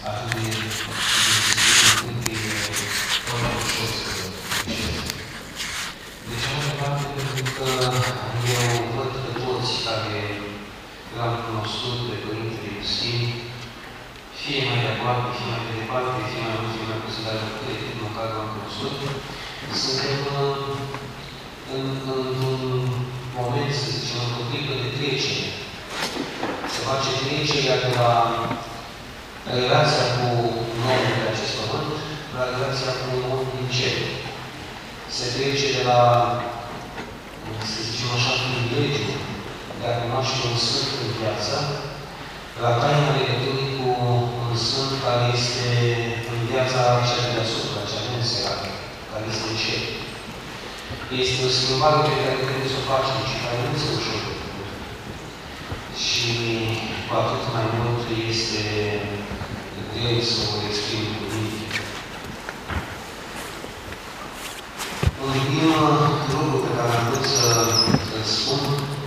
atât de foarte ușor să greșesc. De cealaltă parte, pentru că eu văd pe toți care l-am cunoscut pe Părintele Iustin, fie mai de aproape, fie mai de departe, fie mai mult, fie mai puțin, dar cât măcar l-am cunoscut, suntem într-un moment, să zicem, într-o clipă de trecere. Se face trecerea de la relația cu omul de acest pământ la relația cu omul din cer. Se trece de la, să zicem așa, privilegiu de a cunoaște un sfânt în viață, la taina legăturii cu un sfânt care este în viața cea de deasupra, cea neînserată, care este în cer. Este o schimbare pe care trebuie să o facem și care nu este ușor de făcut. Și cu atât mai mult este greu să o exprim cu cuvinte. Un prim lucru pe care am vrut să-l spun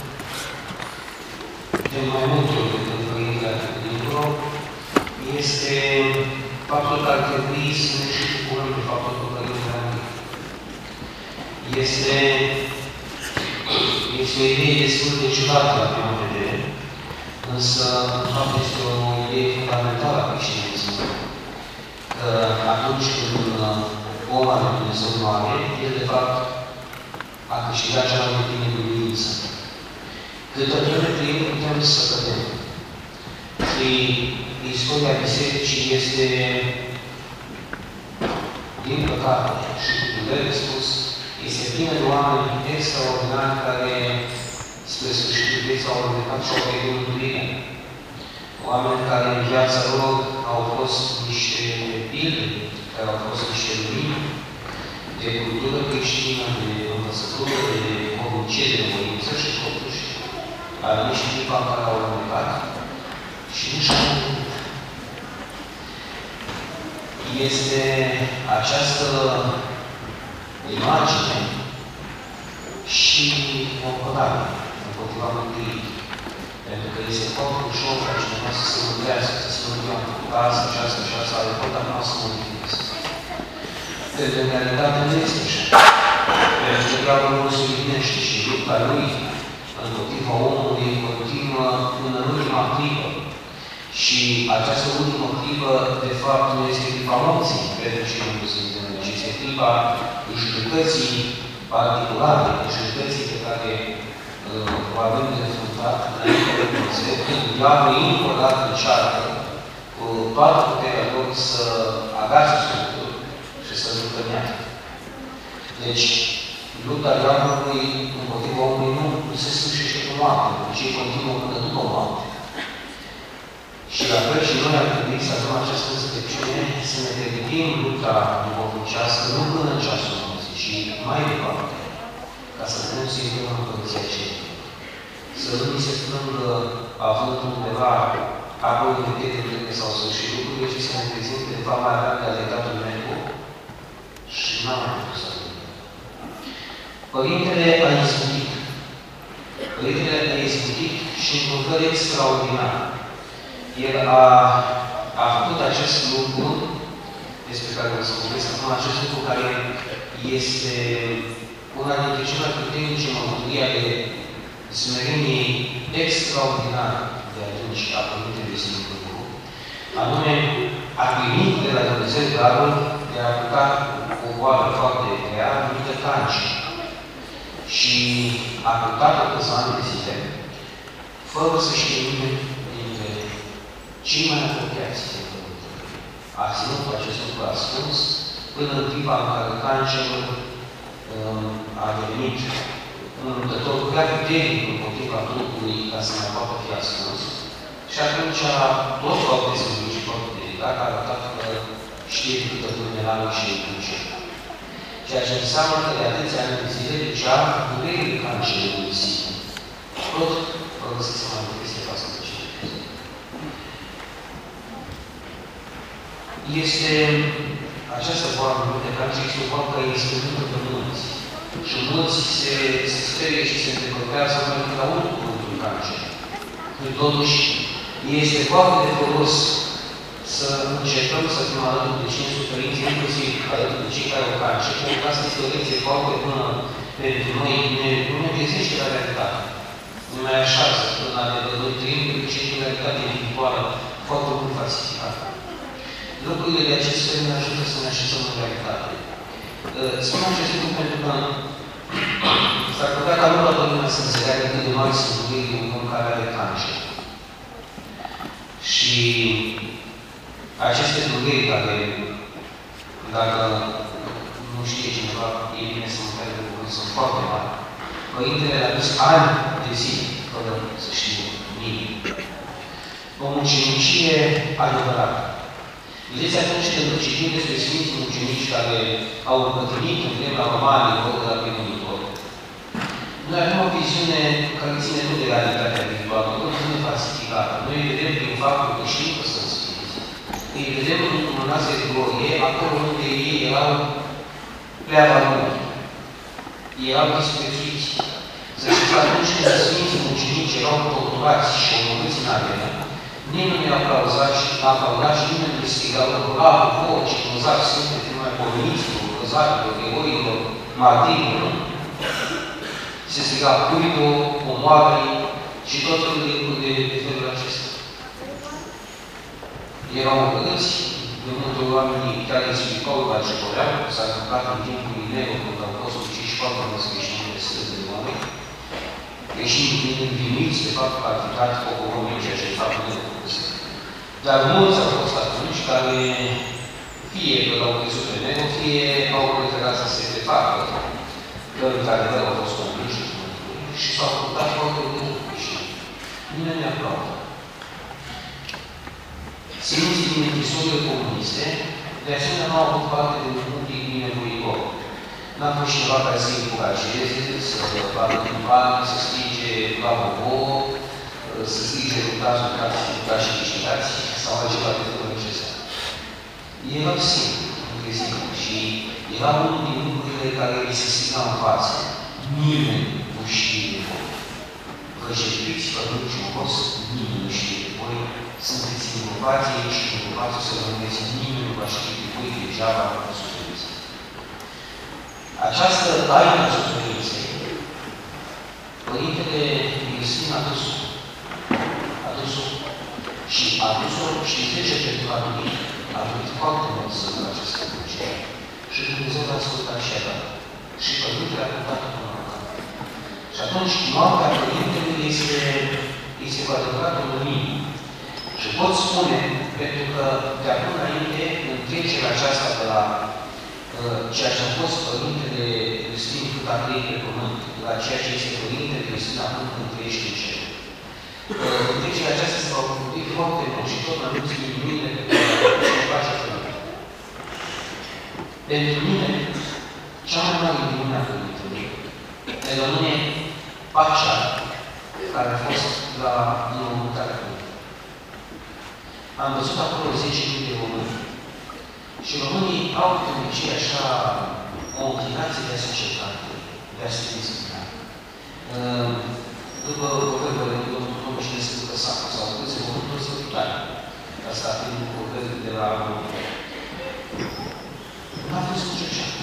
de mai multe ori din Părintele Dincolo este faptul că ar trebui să ne și bucurăm de faptul că Părintele Dincolo. Este o idee destul de ciudată la prima vedere, însă, în fapt, este o idee fundamentală a creștinismului. Că atunci când om al lui Dumnezeu moare, el, de fapt, a câștigat cea mai bine biruință. Câtă vreme trăim, putem să cădem. Și istoria Bisericii este, din păcate, și cu durere spus, este plină de oameni extraordinari care, spre sfârșitul vieții, au urmecat și au pierdut mântuirea. Oameni care în viața lor au fost niște pilde, care au fost niște lumini de cultură creștină, de învățătură, de conducere, de voință și totuși a venit și clipa în care au urmecat și nu și-au urmecat. Este această imagine și o pădare împotriva mântuirii. Pentru că este foarte ușor ca cineva să se mântuiască, să spună că am făcut asta și asta și asta, ale tot, dar nu o să mă mântuiesc. Pentru că în realitate nu este așa. Pentru că diavolul nu se uinește și lupta lui împotriva omului continuă până în ultima clipă. Și această ultimă clipă, de fapt, nu este clipa morții, pentru cei nu suntem, ci este clipa judecății particulare, judecății pe care o avem de înfruntat înainte de Dumnezeu, când diavolul încă o dată încearcă cu toată puterea lor să agațe Sfântul și să zăpănească. Deci, lupta diavolului împotriva omului nu se sfârșește cu moarte, ci continuă până după moarte. Și la fel și noi ar trebui să avem această înțelepciune, să ne pregătim lupta duhovnicească, nu până în ceasul morții, ci mai departe, ca să putem să intrăm în Împărăția Cerului. Să nu ni se strângă având undeva apoi de pietre sau sfârșit lucrurile, ci să ne prezinte de fapt mai avea de adevăratul meu și n-am mai putut să vedem. Părintele a izbutit. Părintele a izbutit și într-un fel extraordinar. El a făcut acest lucru, despre care vă spun, acum acest lucru care este una dintre cele mai puternice mărturia de smerenie extraordinară de atunci a Părintelui Sfântului, anume a primit de la Dumnezeu darul de a apuca o boală foarte grea, numită cancer. Și a apucat-o câțiva ani de zile, fără să știe nimeni dintre cei mai apropiați de Părintele. A ținut acest lucru ascuns până în clipa în care cancerul a devenit un luptător prea puternic împotriva trupului ca să mai poată fi ascuns. Și atunci toți au descăzut și foarte delicat, a arătat că știe câtă vulnerală și duce. Ceea ce înseamnă că de atâția ani de zile deja durerile cancerului sine. Tot fără să se mai manifeste față de ce. Este această boală de cancer, este o boală care este văzută pe mulți. Și mulți se sperie și se îndepărtează mai mult la unul cuvântul cancer. Totuși, este foarte de folos să încercăm alături de 500 părinți, inclusiv alături de cei care o face, pentru că asta este o lecție foarte bună pentru noi, nu ne găsește la realitate. Nu mai așează în adevărul trăim, pentru că și realitatea individuală foarte mult falsificată. Lucrurile de acest fel ne ajută să ne așezăm în realitate. Spun acest lucru pentru că s-ar putea ca nu toată lumea să înțeleagă cât de mari sunt durerile unui om care are cancer. Și aceste dureri care, dacă nu știe cineva, e bine să mă care de cuvânt, sunt foarte mari. Părintele le-a dus ani de zi, fără să știe nimic. O mucenicie adevărată. Vedeți, atunci când citim despre Sfinții Mucenici care au împătrânit în vremea romanilor de la premonitor, noi avem o viziune care ține nu de realitatea individuală, o viziune falsificată. Noi îi vedem prin faptul că știm că sunt sfinți. Îi vedem în luminați de glorie, acolo unde ei erau prea valori. Erau disprețuiți. Să știți că atunci când Sfinții Mucenici erau torturați și omorâți în arenă, nimeni nu i-a aplauzat și nimeni nu i-a strigat, bravo, vouă, și căuzați suflete numai pomeniților, căzarilor, eroilor, martirilor. Se striga puido, omoare și tot felul de lucruri de felul acesta. Erau urâți, de multe oamenii chiar îi explicau la ce voreau, s-a întâmplat în timpul Nero, când au fost uciși foarte mulți creștini de străzi de oameni, creștinii fiind învinuiți de faptul că a aplicat poporul ceea ce de fapt nu făcuse. Dar mulți au fost atunci care fie că l-au crezut pe Nero, fie au preferat să se prefacă, că într-adevăr au fost convinși și s-au purtat foarte mult și nimeni ne aplaudă. Sfinții din închisorile comuniste, de asemenea, nu au avut parte de un public binevoitor. N-a fost cineva care să-i încurajeze, să facă campanie, să strige la bobo, să strige luptați, luptați și câștigați, sau altceva de felul acesta. Erau singuri, încreziți, și era unul din lucrurile care îi se striga în față. Nimeni nu știe de voi. Vă jertfiți pământ și most, nimeni nu știe de voi. Sunteți vinovați aici și vinovați să rămâneți, nimeni nu va ști de voi, degeaba vă suferiți. Această taină a suferinței, Părintele Iustin a dus-o și a dus-o, știți de ce? Pentru că a venit foarte mult să facă această cruce și Dumnezeu l-a ascultat și a dat. Și Părintele a cântat până la cap. Și atunci, moartea Părintelui este cu adevărat o lumină. Și pot spune, pentru că de acum înainte, în trecerea aceasta de la ceea ce a fost Părintele Iustin cât a trăit pe pământ, la ceea ce este Părintele Iustin acum când trăiește în cer. În trecerea aceasta se va bucuri foarte mult și tot mai mulți minunile pe care le face Părintele. Pentru mine, cea mai mare minune a Părintelui ne rămâne pacea care a fost la înăuntarea Părintelui. Am văzut acolo 10.000 de români. Și românii au de obicei așa o înclinație de a se certa, de a se disciplina. După vorbele de domnul și despre că s-au spus, se vor toți sărbătoare. Asta fiind vorbele de la n-a fost nicio ceartă.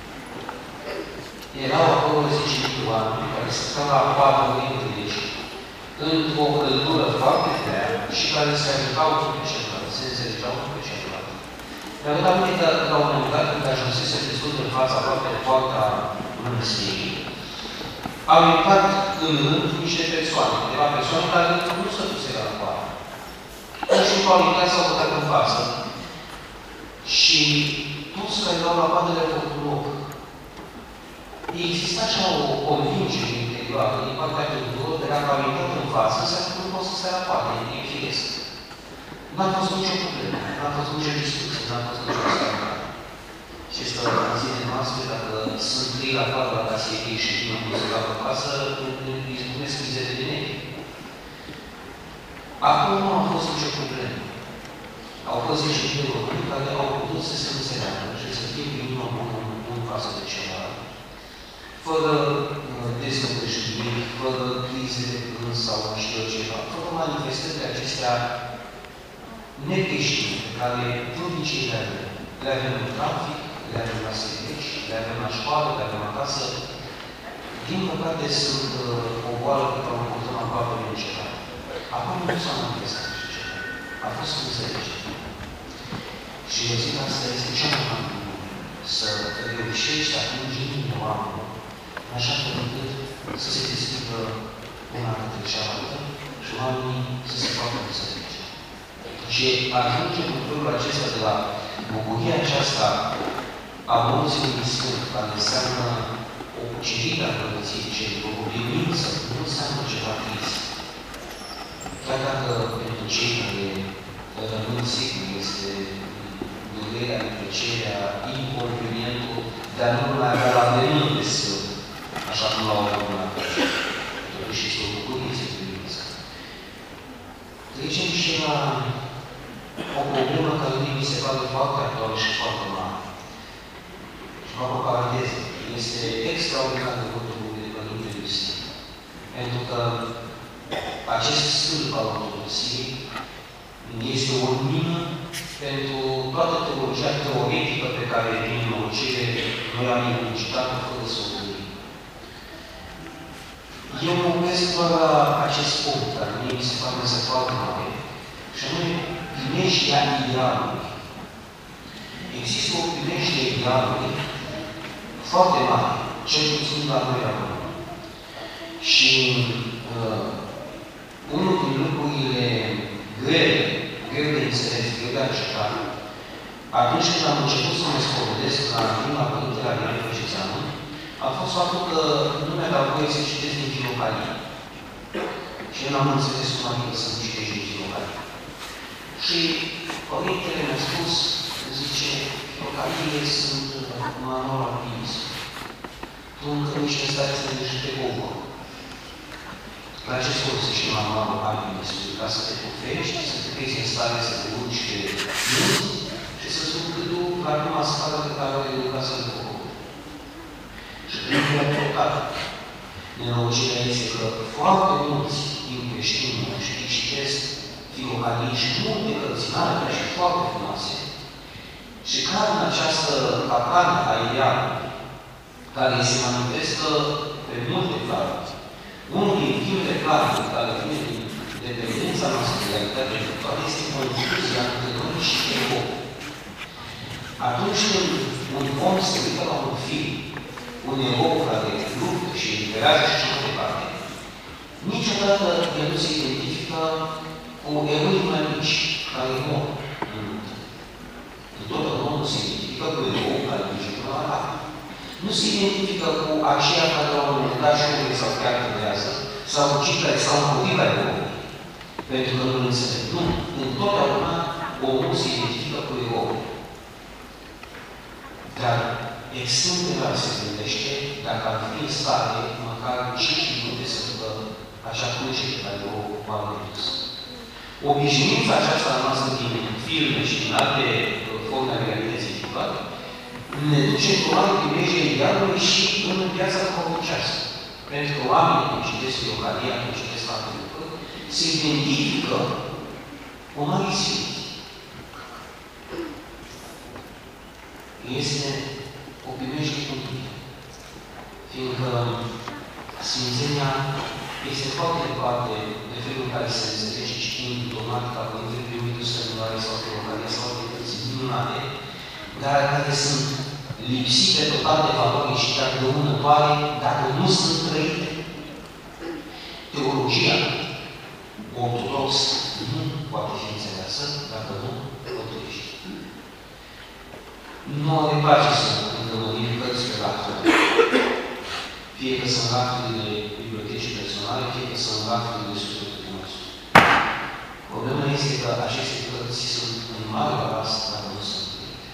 Erau acolo 10.000 de oameni care stăteau la coadă întregi, într-o căldură foarte grea și care se ajutau pe celălalt, se înțelegeau pe celălalt. Mi-am dat aminte că la un moment dat, când ajunsese destul de în fața aproape de poarta mănăstirii, au intrat în rând niște persoane, câteva persoane care nu se duseră la coadă. Și au intrat, s-au băgat în față și toți care erau la coadă le-au făcut loc. Exista așa o convingere interioară din partea tuturor de dacă au intrat în față, înseamnă că nu pot să se rapoarte, e firesc. N-a fost nicio problemă, n-a fost nicio discuție, n-a fost nicio stare. Și este în zilele noastre, dacă sunt trei la coadă la casierie și vin în muzica pe casă, îi spunesc mizere de negri. Acum nu a fost nicio problemă. Au fost 10.000 de români care au putut să se înțeleagă și să fie prin inimă bună în față de celălalt. Fără dezvădășiri, fără crize de plâns sau nu știu ceva, fără manifestările acestea necreștine, pe care de obicei le avem în trafic, le avem la servici, le avem la școală, le avem acasă, din păcate sunt o boală pe care o purtăm aproape neîncetat. Acum nu s-a manifestat așa ceva. A fost înțelegere. Și eu zic asta este cea mai mare lucru, să reușești atunci inimile oamenilor, așa fel încât să se deschidă una către cealaltă și oamenii să se facă înțelege. Și ajungem în felul acesta de la bucuria aceasta a Morții Sfânt, care înseamnă o cucerire a Împărăției Cerilor, o biruință, nu înseamnă ceva trist. Chiar dacă pentru cei care rămân sigur este durerea, neplăcerea, inconvenientul, dar nu mai avea la venit de Sfânt, așa cum l-au avut până atunci. Totuși este o bucurie, este o biruință. Trecem și la o problemă care mi se pare foarte actuală și foarte mare. Și fac o paranteză. Este extraordinar de multe lucruri de Părinte Iustin. Pentru că acest stâlp al ortodoxiei este o lumină pentru toată teologia teoretică pe care, din nenorocire, noi am incitat-o fără să o gândim. Eu mă opresc doar la acest punct, care mie mi se pare să foarte mare, și anume primeștea idealului. Există o primește idealului foarte mare, cel puțin la noi acum. Și unul din lucrurile greu de înțeles, greu de acceptat, atunci când am început să mă spovedesc la prima Părintele Adrian Făcețeanu, a fost faptul că nu mi-a dat voie să citesc din Filocalie. Și eu n-am înțeles cum adică să nu citești din Filocalie. Și Părintele mi-a spus, zice, Filocaliile sunt manual al Biblisului. Tu încă nici nu stai să ne jute Bogor. La ce folosești manualul al Biblisului? Ca să te pufești, să te crezi în stare să te urci de munți și să spun că tu la prima scară pe care o educa să-l Bogor. Și primul a total. Nenorocirea este că foarte mulți din creștini și citesc Filocalii și multe cărținare și foarte frumoase și cad în această capcană a idealului care se manifestă pe multe planuri. Unul din primele planuri care vine din dependența noastră de realitatea viitoare este confuzia între noi și ego. Atunci când un om se uită la un film, un erou care luptă și eliberează și mai departe, niciodată el nu se identifică cu eroi mai mici care mor în luptă. Întotdeauna nu se identifică cu erou care duce până la capăt. Nu se identifică cu aceia care la un moment dat și sau chiar creează, sau cu cei care s-au împotriva eroului. Pentru că nu înțeleg. Nu. Întotdeauna omul se identifică cu eroul. Dar extrem de rar se gândește dacă ar fi în stare, măcar 5 minute să ducă acea cruce pe care o am redus. Obișnuința aceasta noastră din filme și din alte forme ale realității viitoare ne duce într-o altă primejdie idealului și în viața duhovnicească. Pentru că oamenii, când citesc Filocalii, când citesc alte lucruri, se identifică cu mari sfinți. Este o primejdie continuă. Fiindcă Sfințenia este foarte departe de felul în care se înțelege citind dogmatica Părintele Primitul Sfântului sau Filocalii sau alte cărți minunate, dar care sunt lipsite total de valoare și de dăunătoare dacă nu sunt trăite. Teologia ortodoxă nu poate fi înțeleasă dacă nu o trăiești. Nu are place să încălărim cărți pe rafturile. Fie că sunt rafturile bibliotecii personale, fie că sunt rafturile sufletului nostru. Problema este că aceste cărți sunt în mare ras dacă nu sunt trăite.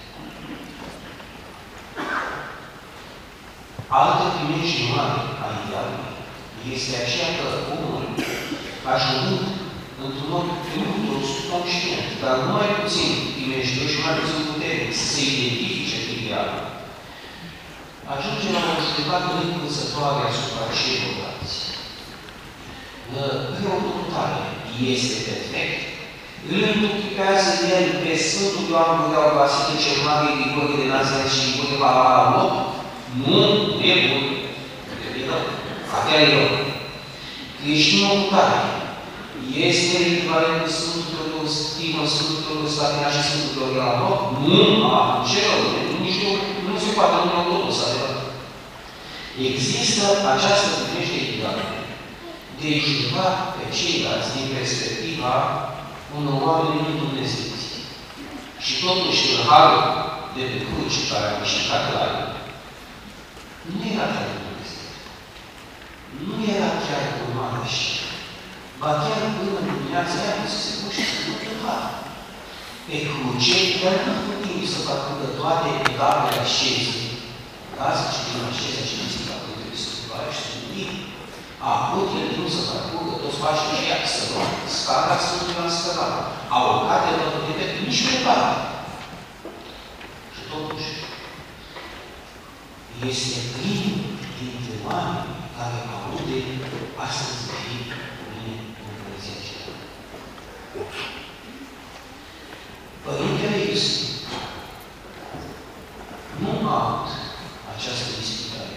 Altă primejdie mare a idealului este aceea că omul, ajungând într-un mod într-un subconștient, dar nu mai puțin primejdie și mai puțin putere să se identifice cu idealul, ajunge la o judecată neîncălțătoare asupra celorlalți. Preotul tare este perfect Îl întuchipează el pe Sfântul Ioan Gură Vasile cel Mare, Grigorie de Nazaret și Grigorie Palamalot? Nu, e bun. E rău. Fatea e rău. Creștinul care este echivalent cu Sfântul Teodor Stimă, Sfântul Teodor Slatina și Sfântul Teodor Amalot? Nu, ce rău. Nici nu se poate în autobuz, adevărat. Există această primește echivalent de a juca pe ceilalți din perspectiva unor oameni din Dumnezeu. Și totuși, în harul de pe cruce care a câștigat la el, nu era chiar Dumnezeu. Nu era chiar urmată și ba chiar până în dimineața aia nu se puște să nu întâmpla. Pe cruce, el nu a putut să parcurgă toate etapele ascezii. Da? Să citim ascezia și nu zic acolo trebuie să întâmplare și să gândim. A avut el timp să parcurgă toți pașii și ea, să luăm scara Sfântului Ioan Scărat. A urcat de la de nici pe parte. Și totuși, este plin dintre oameni care aude astăzi să fie cu mine în Împărăția Cerească. Părintele Iisus nu a avut această disputare.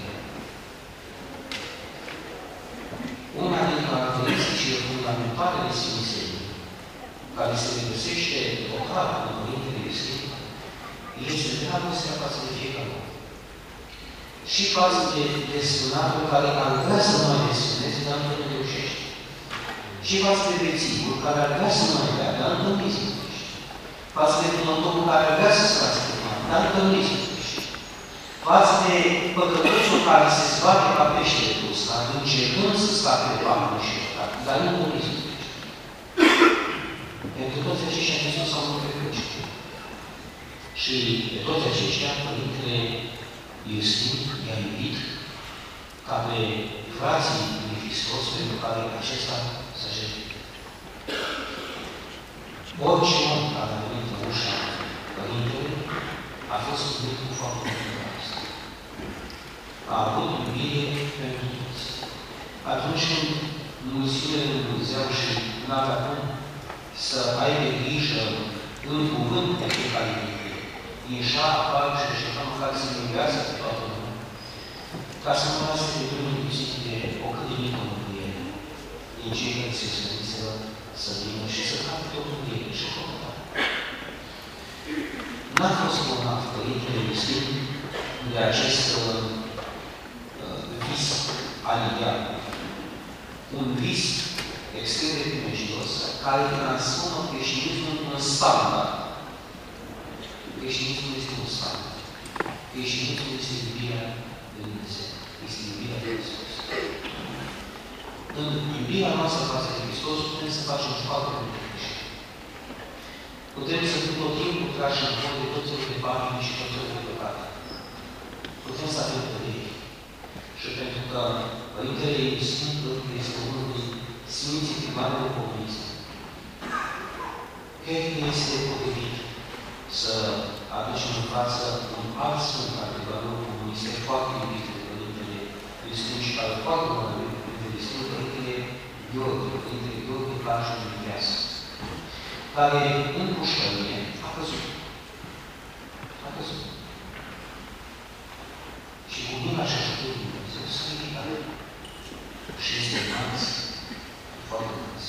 Una din caracteristicile fundamentale de Sfințenie, care se regăsește total în Părintele Iisus, este dragostea față de fiecare om. Și față de sfânatul care ar vrea să mai desfâneze, dar nu reușește. Și față de bețivul care ar vrea să mai bea, dar încă nu izbutește. Față de fumătorul care ar vrea să scape de bani, dar încă nu izbutește. Față de păcătosul care se zbate ca peștele uscat, încercând să scape de bani și păcat, dar nu izbutește. Pentru toți aceștia Hristos s-au murit pe cruce. Și de toți aceștia, Părintele Iustin i-a iubit ca pe frații lui Hristos, pentru care acesta să jertfe. Orice om care a venit în ușa Părintelui a fost iubit cu foarte mult dragoste. A avut iubire pentru toți. Atunci când mulțimile lui Dumnezeu și n-avea cum să aibă grijă în cuvânt de fiecare dintre ieșea afară și încerca măcar să iubească pe toată lumea, ca să nu lasă pe drumul lipsit de o cât de mică mântuire din cei care se sfârțiseră să vină și să facă pe o mântuire și făcută. N-a fost bolnav Părintele Iusin de acest vis aliat. Un vis extrem de primejdos care transformă creștinismul în standard. Creștinismul este un standard. Creștinismul este iubirea de Dumnezeu. Este iubirea de Hristos. În iubirea noastră față de Hristos putem să facem foarte multe greșeli. Putem să fim tot timpul trași în fond de tot felul de bani și tot felul de păcate. Putem să avem păreri. Și pentru că Părintele Iisus este unul din Sfinții Primari de Comunism, cred că este potrivit să aducem în față un alt sfânt care de valori comuniste foarte iubit de Părintele Iisus și care foarte mult de Părintele Iisus, Părintele Gheorghe Pașul din viață, care în pușcărie a căzut. A căzut. Și cu mâna și ajutorul lui Dumnezeu s-a ridicat. Și este înalț, foarte înalț.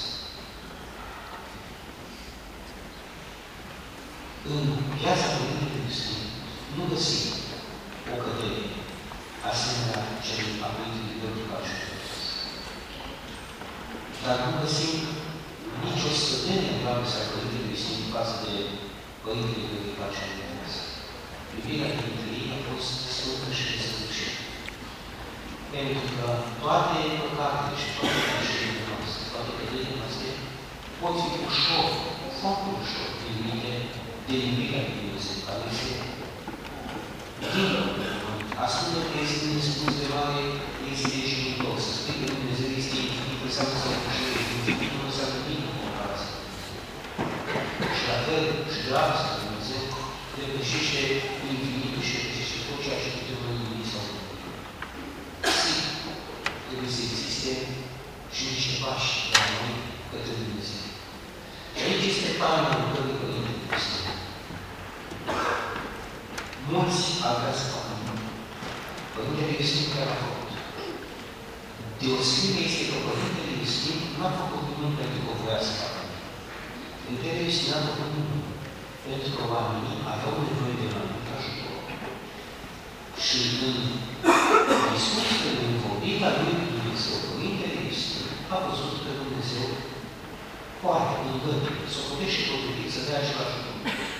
În viața Părintelui Iisus nu găsim o cădere asemenea celui a Părintelui Gheorghe Pașul din viață. Dar nu găsim nicio scădere în dragostea Părintelui Iisus față de Părintele Gheorghe Pașul din viață. Iubirea dintre ei a fost sfântă și desăvârșită. Pentru că toate păcatele și toate greșelile noastre, toate căderile noastre, pot fi ușor, foarte ușor, primite de iubirea lui Dumnezeu, care este dincolo de pământ. Ascultă că este nespus de mare, este jignitor. Să spui că Dumnezeu este infinit, înseamnă să ușor, infinit nu înseamnă nimic în comparație. Și la fel, și dragostea lui Dumnezeu depășește infinitul și depășește tot ceea ce putem noi gândi sau gândi. Trebuie să existe și niște pași de la noi către Dumnezeu. Și aici ce este taina lucrării Părintele Iustin? Mulți ar vrea să facă nimic. Părintele Iustin care a făcut. Deosebirea este că Părintele Iustin nu a făcut nimic pentru că voia să facă nimic. Părintele Iustin a făcut nimic pentru că oamenii aveau nevoie de mai mult ajutor. Și în discuțiile, în vorbirea lui Dumnezeu, Părintele Iustin a văzut că Dumnezeu poate, îngăduie, să o putește potrivit, să dea și la ajutor.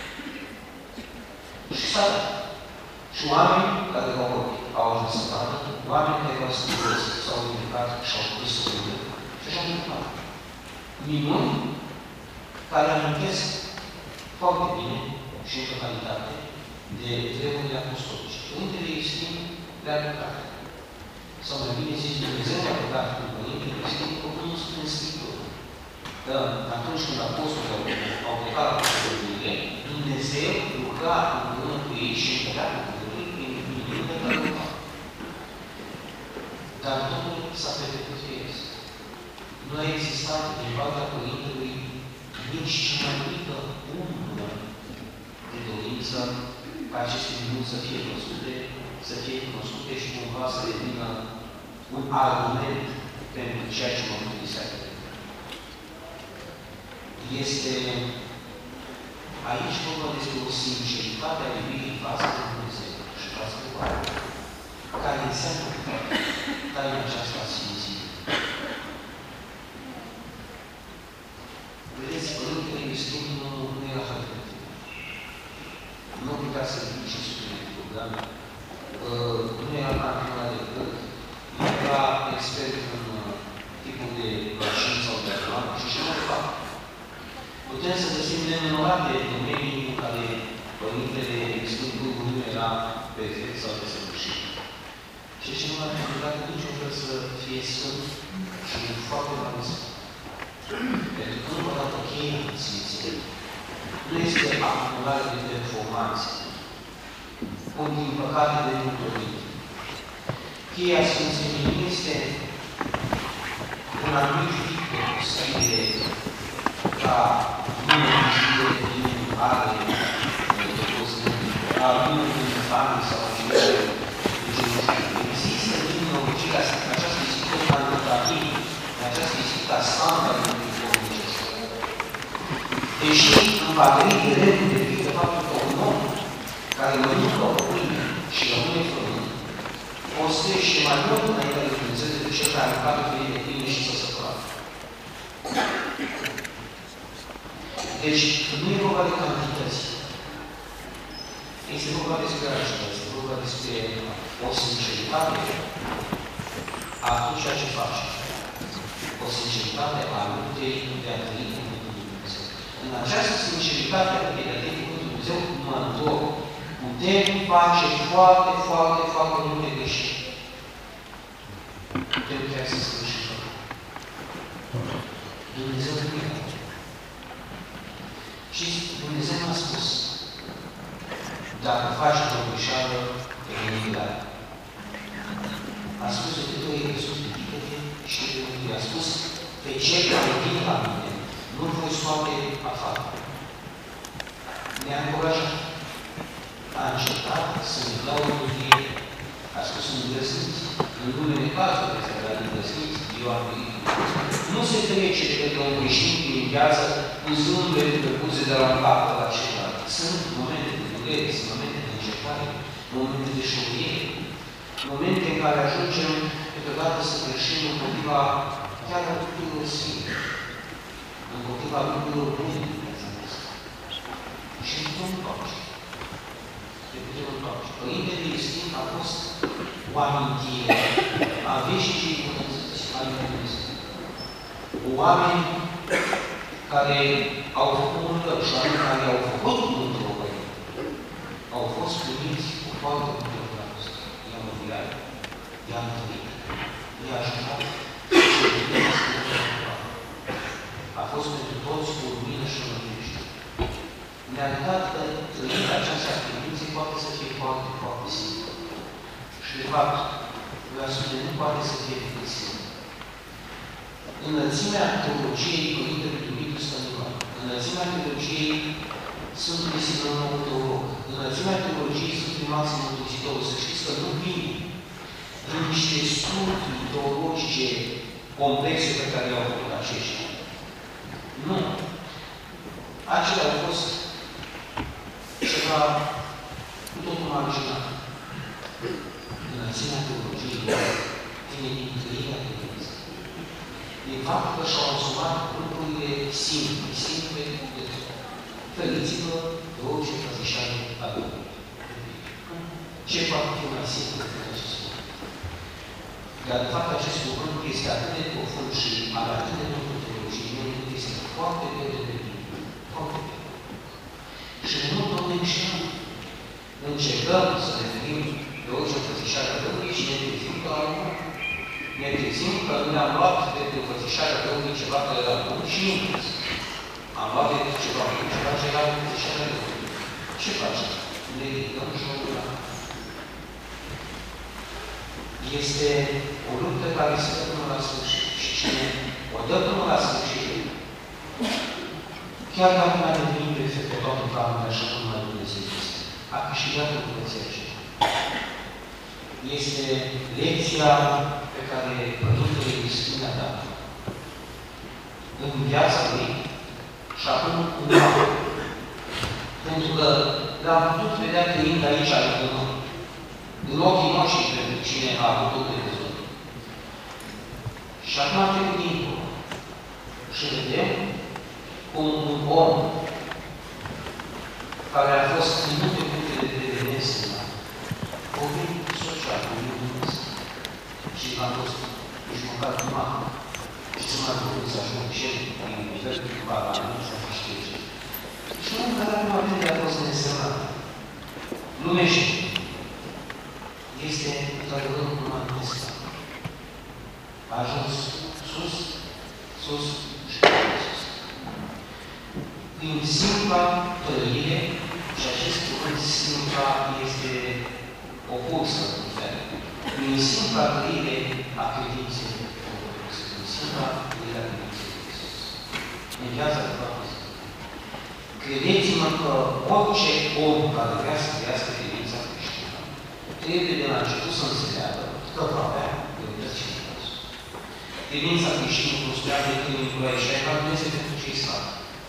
Și s-a dat. Și oameni care au vorbit, au ajuns să vadă, oameni care au scris, s-au ridicat și au pus să urmă și așa mai departe. Minuni care amintesc foarte bine și în totalitate de vremurile apostolice. Părintele Iustin le-a arătat. Sau mai bine zis, Dumnezeu a arătat cu Părintele Iustin, cum nu spune în Scriptură. Că atunci când apostolii au plecat la apostoliile, Dumnezeu lucra împreună cu ei și împărea cu Părintele prin minunile care au făcut. Dar Domnul s-a petrecut firesc. Nu a existat din partea Părintelui nici cea mai mică umbră de dorință ca aceste minuni să fie cunoscute și cumva să devină un argument pentru ceea ce Mântuitul s-a făcut. Este aici vorba despre o sinceritate a iubirii față de Dumnezeu și față de oameni, care înseamnă taina aceasta a Sfințirii. Vedeți, Părintele Iustin nu era hărtător. Nu putea să ridice sute de programe, nu era campionat de cât, nu era expert în tipul de mașini sau de avion și ce mai fac. Putem să găsim nenumărate domenii în care Părintele Iustin Burgu nu era perfect sau desăvârșit. Și ce nu ar fi întâmplat niciun fel să fie sfânt și foarte mult. Pentru că încă o dată cheia Sfințirii nu este acumulare de performanțe, cum din păcate de multe ori. Cheia Sfințirii nu este un anumit tip de stile ca numele zile din are de toți ca numele din familie sau cine există din neurologia această ispită calitativă, această ispită standardului psihologic. Deși îmi va veni de dreptul de fi de faptul că un om care mănâncă o pâine și rămâne frământ, postește mai mult înainte de Dumnezeu decât cel care a mâncat o felie de pâine și să se facă. Deci, nu e vorba de cantități. Este vorba despre așa, este vorba despre o sinceritate a tot ceea ce faci. O sinceritate a luptei de a trăi cu Dumnezeu. În această sinceritate a luptei de a trăi cu Dumnezeu, mă întorc. Putem face foarte, foarte, foarte multe greșeli. Putem chiar să sfârșim. Dumnezeu nu e. Și Dumnezeu m-a spus, dacă faci o greșeală, te gândi la ea. A spus de două ori Iisus, ridică-te și te gândi. A spus, pe cei care vin la mine, nu voi scoate afară. Ne-a încurajat. A încercat să ne dau o mândrie. A spus, îndrăzniți. În numele Tatălui pe care l-a îndrăznit, eu am venit. Nu se trece de către un creștin prin viață cu zâmbete pe buze de la un capăt la celălalt. Sunt momente de durere, sunt momente de încercare, momente de șovire, momente în care ajungem câteodată să greșim împotriva chiar a lucrurilor sfinte, împotriva lucrurilor bune din viața noastră. Și ne putem întoarce. Ne putem întoarce. Părintele Iustin a fost o amintire a veșnicii bunătăți ale lui Dumnezeu. Oameni care au făcut multă și care au făcut multă rău, au fost primiți cu foarte multă dragoste. I-am înviat, i-am întâlnit, i-a ajutat și a fost pentru toți cu lumină și mântuiește. Ne-a arătat că trăirea aceasta credinței poate să fie foarte, foarte simplă. Și de fapt, vreau să spune, nu poate să fie decât simplă. Înălțimea teologiei Părintelui Dumitru Stăniloae, înălțimea teologiei Sfântului Simeon Noul Teolog, înălțimea teologiei Sfântului Maxim Mântuitorul. Să știți că nu vin din niște studii teologice complexe pe care le-au făcut aceștia. Nu. Acelea au fost ceva cu totul marginal. Înălțimea teologiei vine din trăirea de Dumnezeu. Din faptul că și-au asumat lucrurile simple, de feriți-vă de orice păzișare a Domnului. Ce poate fi mai simplu decât acest lucru? Dar, de fapt, acest lucru este atât de profund și are atât de multă teologie, încât este foarte greu de primit. Foarte greu. Și de mult ori ne înșelăm. Încercăm să ne venim de orice înfățișarea Domnului și ne trezim că la urmă. Ne trezim că nu ne-am luat de înfățișarea Domnului ceva care era bun și invers. Am luat de ceva bun, ceva ce era înfățișarea Domnului. Ce facem? Ne ridicăm jocul ăla. Este o luptă care se dă până la sfârșit. Și cine o dă până la sfârșit, chiar dacă nu a devenit perfect pe toată planul așa cum la Dumnezeu este, a câștigat Dumnezeu aceea. Este lecția pe care Părintele Iustin a dat în viața lui și acum în oameni. Pentru că l-am putut vedea trăind aici alături de noi. În ochii noștri pentru cine a putut de văzut. Și acum am trecut dincolo. Și vedem cum un om care a fost în multe puncte de vedere nesemnat, om social, om Dumnezeu, și l-a fost nici măcar numai, și să mai vorbim să ajung și el din universul cu Parlament să știe ce. Și un care nu atât a fost nesemnat. Lumește. Este într-adevăr numai Dumnezeu. A ajuns sus, sus și sus. Prin simpla trăire, și acest cuvânt simpla este o cursă, în fel. Prin simpla trăire a credinței ortodoxe, prin simpla trăire a credinței Hristos. În viața de toată zi. Credeți-mă că orice om care vrea să trăiască credința creștină, trebuie de la început să înțeleagă că va avea greutăți și necazuri. Credința creștină, cum spunea de când Nicolae Șaica, nu este pentru cei slabi.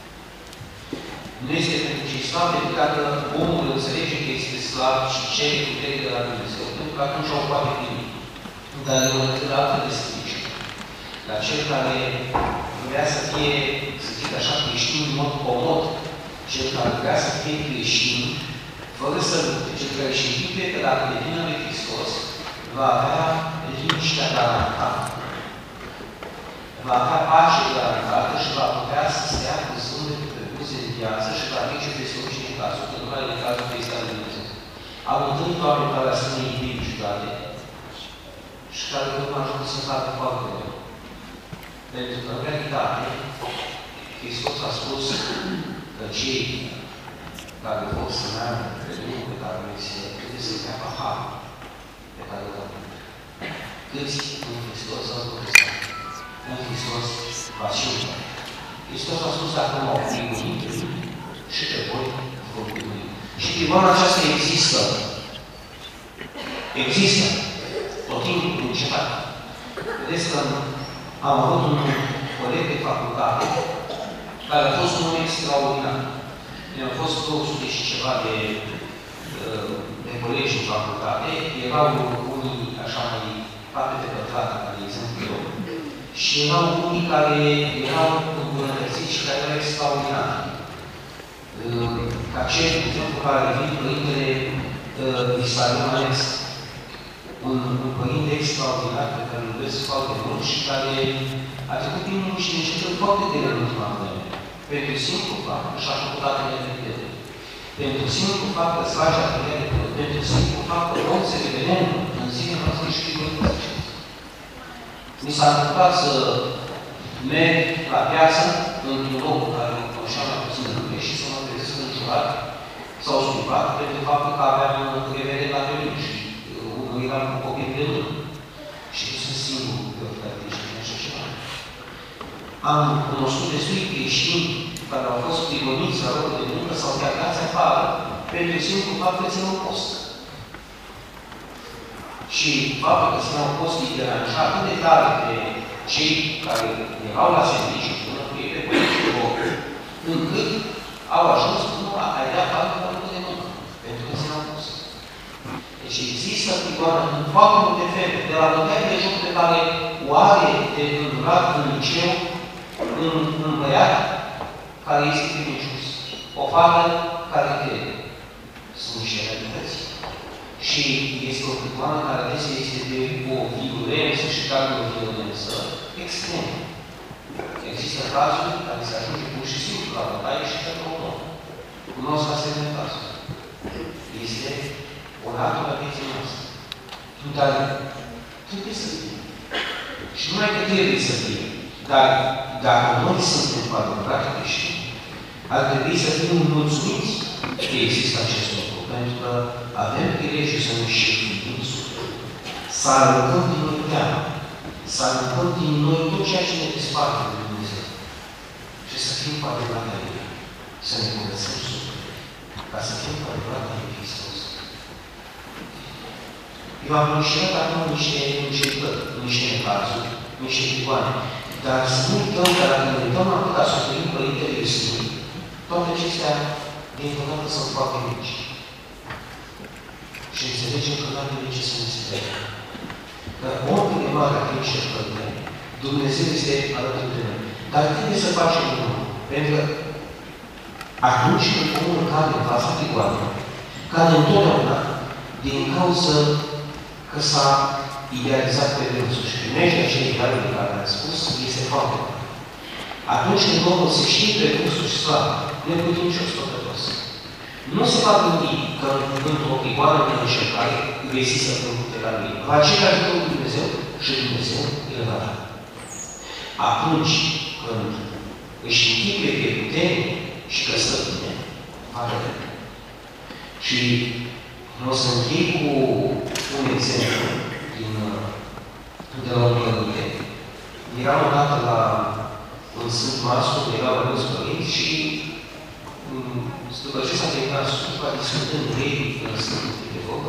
Nu este pentru cei slabi, pentru că dacă omul înțelege că este slab și cere putere de la Dumnezeu, pentru că atunci o poate primi. Dar e o legătură altă de scrice. Dar cel care vrea să fie, să zic așa, creștin în mod comod, cel care vrea să fie creștin, fără să lupte, cel care și închipuie că dacă devine lui Hristos, va avea liniștea garantată. Va avea pace garantată și va putea să se ia cu zâmbete pe buze în viață și va trece peste orice necazuri, că nu are necazuri pe este al lui Dumnezeu. Am întâlnit oameni care sunt iubiri judate și care nu ajung să facă foarte rău. Pentru că, în realitate, Hristos a spus că cei care vor să meargă pe drumul pe care îl se trebuie să treacă harul pe care îl dă. Câți în Hristos au protestat? În Hristos va și uita. Hristos a spus acum au primit și pe voi vor primi. Și privoana aceasta există. Există. Tot timpul încetat. Vedeți că am avut un coleg de facultate care a fost un om extraordinar. Ne-au fost 200 și ceva de colegi în facultate, erau unii așa mai parte de pătrată, ca de exemplu eu, și erau unii care erau îmbunătățiți și care erau extraordinari. Ca cel, de exemplu, care vin Părintele Vistarion Alex, un părinte extraordinar pe care îl iubesc foarte mult și care a trecut prin niște încercări foarte grele în ultima vreme. Pentru simplu fapt, și-a făcut atele de prieteni. Pentru simplu fapt că îți face atele de prieteni. Pentru simplu fapt că orice de vedem în zilele noastre și prieteni. Mi s-a întâmplat să merg la piață, într-un loc care îl cunoșeam la puțin în lume și să mă trezesc înjurat sau stupat pentru faptul că aveam revede la violin și unul eram cu copii de mână. Și nu sunt singur pe o fratele și așa ceva. Am cunoscut destui creștini care au fost prigoniți la locul de muncă sau chiar dați afară pentru simplu fapt că ținau post. Și faptul că țineau post îi deranja atât de tare pe cei care erau la serviciu, până cu ei pe politică, încât au ajuns până a da parte la locul de muncă, pentru că țineau post. Deci există prigoană în foarte multe feluri, de la bătaie de joc pe care o are de îndurat în liceu, un băiat care este credincios. O fată care crede. Sunt niște realități. Și este o prigoană care adesea este de o violență și care de o violență extremă. Există cazuri care se ajunge pur și simplu la bătaie și pentru un om. Cunosc asemenea cazuri. Este o natură a vieții noastre. Dar trebuie să fie. Și numai că trebuie să fie. Dar dacă noi suntem cu adevărat creștini, ar trebui să fim mulțumiți că există acest lucru. Pentru că avem prilejul să nu șefim sufletul. Să arătăm din noi teamă. Să arătăm din noi tot ceea ce ne desparte de Dumnezeu. Și să fim cu adevărat ai Lui. Să ne curățăm sufletul. Ca să fim cu adevărat ai Lui Hristos. Eu am înșelat acum niște încercări, niște cazuri, niște prigoane. Dar să nu uităm că dacă ne uităm atât a suferit Părintele Iisus, toate acestea, dintr-o dată, sunt foarte mici. Și înțelegem că nu are de ce să ne sperie. Că oricât de mare ar fi încercările, Dumnezeu este alături de noi. Dar trebuie să facem lucru. Pentru că atunci când omul cade în fața prigoanei, cade întotdeauna din cauza că s-a idealizat pe dânsul și primește acele ideale de care am spus, este foarte mare. Atunci când omul se știe pe dânsul și slavă, neputincios, păcătos, nu se va gândi că într-o prigoană de încercare rezistă în puterea lui. Va cere ajutorul Dumnezeu și Dumnezeu îl va da. Atunci când își închipuie pe putere și că stă bine, va vedea. Și o să închei cu un exemplu de la un părinte. Eram odată în Sfânt Marsu, unde erau mulți părinți și după ce s-a terminat slujba, discutând ei în Sfântul de Focă,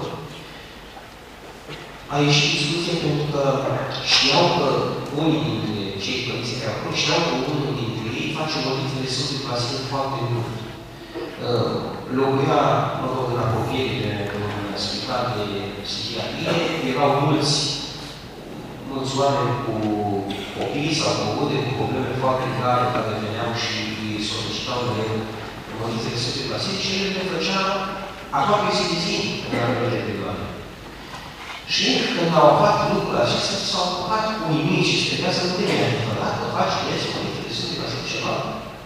a ieșit discuție pentru că știau că unii dintre cei părinți care acolo știau că unul dintre ei face motivele Sfântului Vasile foarte mult. Locuia, mă rog, în apropiere de un spital de psihiatrie, erau mulți oameni cu copii sau cu rude, cu probleme foarte grave care veneau și îi solicitau de motivele Sfântului Vasile și el le făcea aproape zi de zi în anumite perioade. Și când au aflat lucrurile acestea, s-au apucat uimiți și spunea să nu devine adevărat că faci vieți motivele Sfântului Vasile ceva.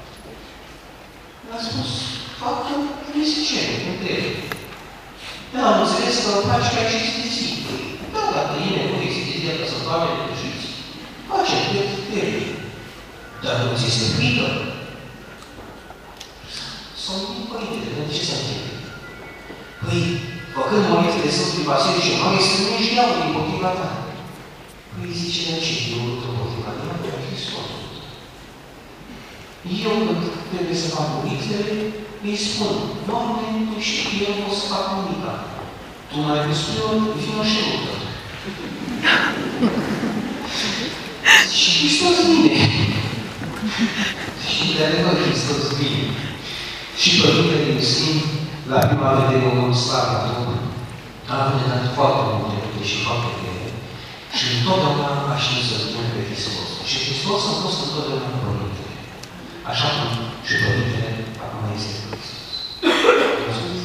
A spus, fac că este ce, nu trebuie. Da, am înțeles că faci chiar și zi de zi. Da, dacă e nevoie zi de zi, dacă sunt oameni greșiți, face, trebuie. Dar nu ți se frică? Sau nu, părintele, de ce se întâmplă? Păi, făcând motivele Sfântului Vasile și mai să nu ești iau din potriva ta. Păi, zice, de ce? Eu nu tot potriva ta, nu e Hristos. Eu, când trebuie să fac motivele, îi spun, Doamne, Tu știi, eu nu pot să fac nimica. Tu m-ai pus pe eu, vină și luptă. Și Hristos vine. Și de adevăr Hristos vine. Și Părintele Iusin, la prima vedere omul slav la Domnul, a vânătat foarte multe lucruri și foarte grele. Și întotdeauna a știut să spune pe Hristos. Și Hristos a fost întotdeauna Părintele. Așa cum și Părintele acum este Hristos. Mulțumesc!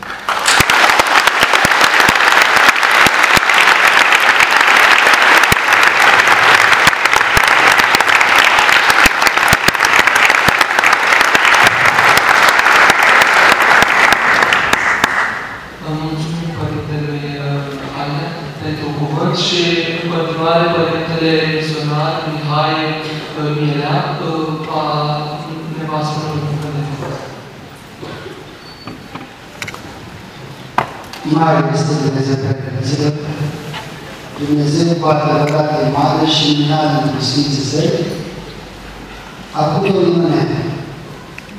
Și în continuare Părintele Misionar Mihai Mielea ne va spune un cuvânt de folos. Mare este Dumnezeu preferenților, Dumnezeu cu adevărată mare și minare într-o Sfinții Săi, a putut lumea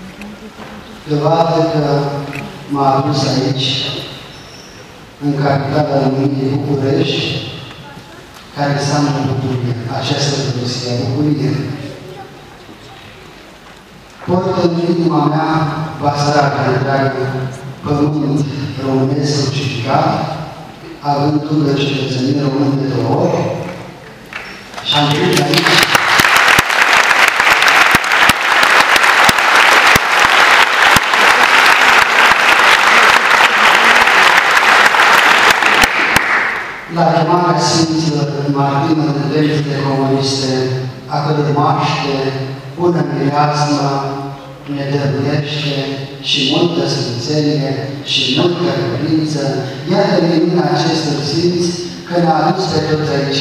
dovadă că m-a adus aici, în capitala României, București, care înseamnă bucurie, această Rusia, bucurie. Port în inima mea Basarabia, dragă, pământ românesc crucificat, având dublă cetățenie român de 2 ori, și am venit aici la chemarea Sfinților în martimă de legile comuniste, a căror maște, bună mireasmă, ne dăruiește și multă sfințenie și multă credință. Iată minunea acestor Sfinți că ne-a adus pe toți aici.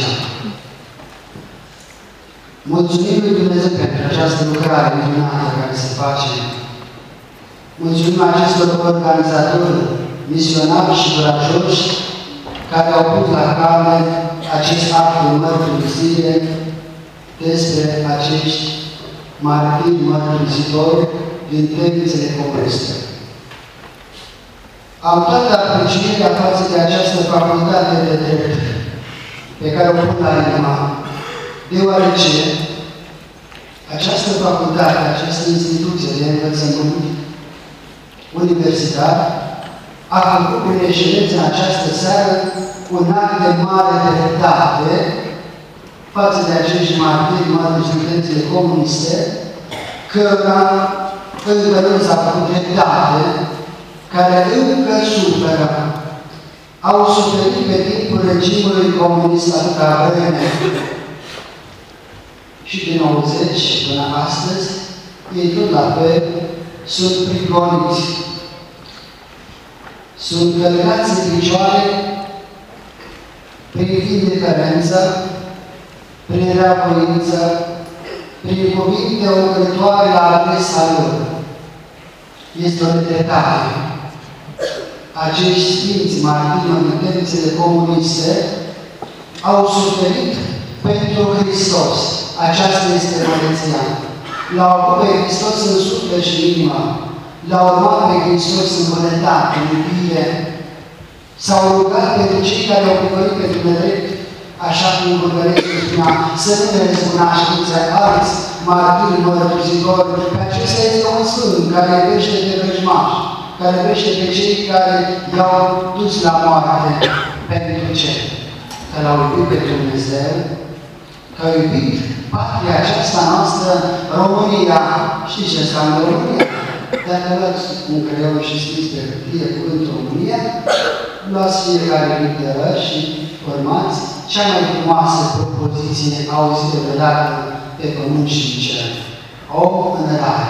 Mulțumim lui Dumnezeu pentru această lucrare minunată care se face. Mulțumim acestor organizatori, misionari și curajoși care au pus la cale acest act de mărturisire despre acești martiri mărturisitori din temnițele comuniste. Am toată aprecierea față de această facultate de drept pe care o pun la inima, deoarece această facultate, această instituție de învățământ universitar a făcut prin eșelență în această seară un act de mare dreptate față de acești martiri mărturisirile comuniste, cărora încă nu s-a făcut dreptate, care încă suferă. Au suferit pe timpul regimului comunist atâta vreme și din 90 până astăzi, ei tot la fel sunt prigoniți. Sunt călcați în picioare prin indiferență, prin reavoință, prin cuvinte ocrătoare la adresa lor. Este o nedreptate. Acești Sfinți martiri în temnițele comuniste au suferit pentru Hristos. Aceasta este măreția. L-au avut pe Hristos în suflet și inimă. L-au urmat pe Hristos în bunătate, în iubire. S-au rugat pentru cei care au privărit pe nedrept, așa cum Băgărescu spunea, să nu ne răzbunaștiți alți martiri mărturisitori, că acesta este un sfânt care iubește pe vrăjmași, care iubește pe cei care i-au dus la moarte. Pentru ce? Că l-au iubit pe Dumnezeu, că au iubit patria aceasta noastră, România. Știți ce înseamnă România? Dacă luați un creion și scriți pe hârtie cuvântul România, luați fiecare literă și formați cea mai frumoasă propoziție auzită vreodată pe pământ și în cer. Om în rai.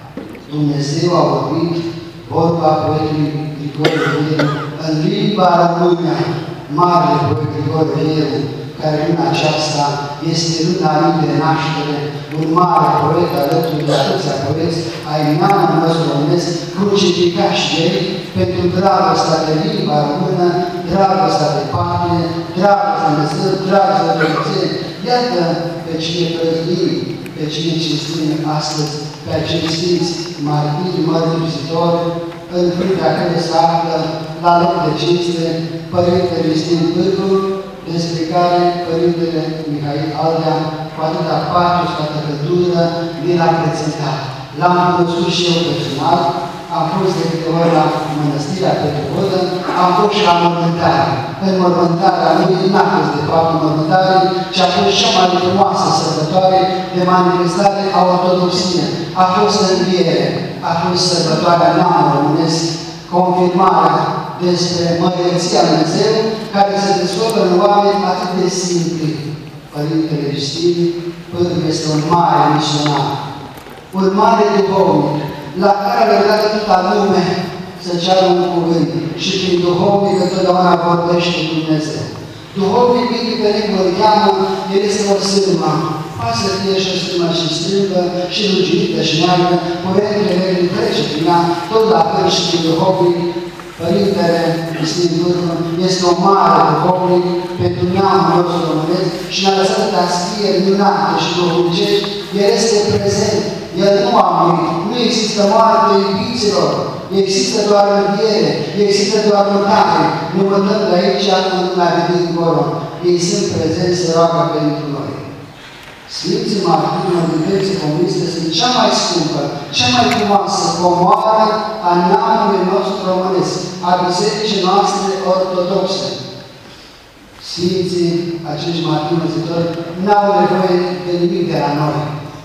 Dumnezeu a vorbit vorba poetului Grigore Vielu în limba română. Marele poet Grigore Vielu, care luna aceasta este luna lui de naștere, un mare poet alături de atâția poeți ai neamului nostru românesc, crucificați și ei pentru dragostea de limba română, dragostea de patrie, dragostea de Dumnezeu, dragostea de Dumnezeu. Iată pe cine prăznim, pe cine cinstim astăzi, pe acești Sfinți martiri mărturisitori, în fruntea care se află la loc de cinste Părintele Iustin Pârlu, despre care Părintele Mihail Aldea, cu atâta patos, cu atâta căldură, mi l-a prezentat. L-am cunoscut și eu personal, am fost de câteva ori la Mănăstirea Petrovodă, am fost și la mormântare. În mormântarea lui n-a fost de fapt mormântare, ci a fost cea mai frumoasă sărbătoare de manifestare a ortodoxiei. A fost înviere, a fost sărbătoarea neamului românesc, confirmarea despre măreția Lui Dumnezeu, care se descoperă în oameni atât de simpli. Părintele Iustin Pârlu este un mare misionar, un mare duhovnic, la care a legat atâta lume să ceară un cuvânt și prin duhovnic întotdeauna vorbește Dumnezeu. Duhovnic, indiferent cum îl cheamă, el este o sârmă. Poate să fie și o sârmă și strâmbă, și ruginită și neagră, curentele lui trece prin ea, tot la fel și prin duhovnic, Părintele Cristin Vârfă este o mare duhovnic pentru neamul nostru românesc și ne-a lăsat atâtea scrieri minunate și duhovnicești. El este prezent, El nu a murit, nu există moarte iubiților, există doar înviere, există doar mâncare. Nu mântăm de aici, în lumea de dincolo. Ei sunt prezenți, se roagă pentru noi. Sfinții martirilor din vieții comuniste sunt cea mai scumpă, cea mai frumoasă comoară a neamului nostru românesc, a bisericii noastre ortodoxe. Sfinții, acești martiri măzitori, n-au nevoie de nimic de la noi.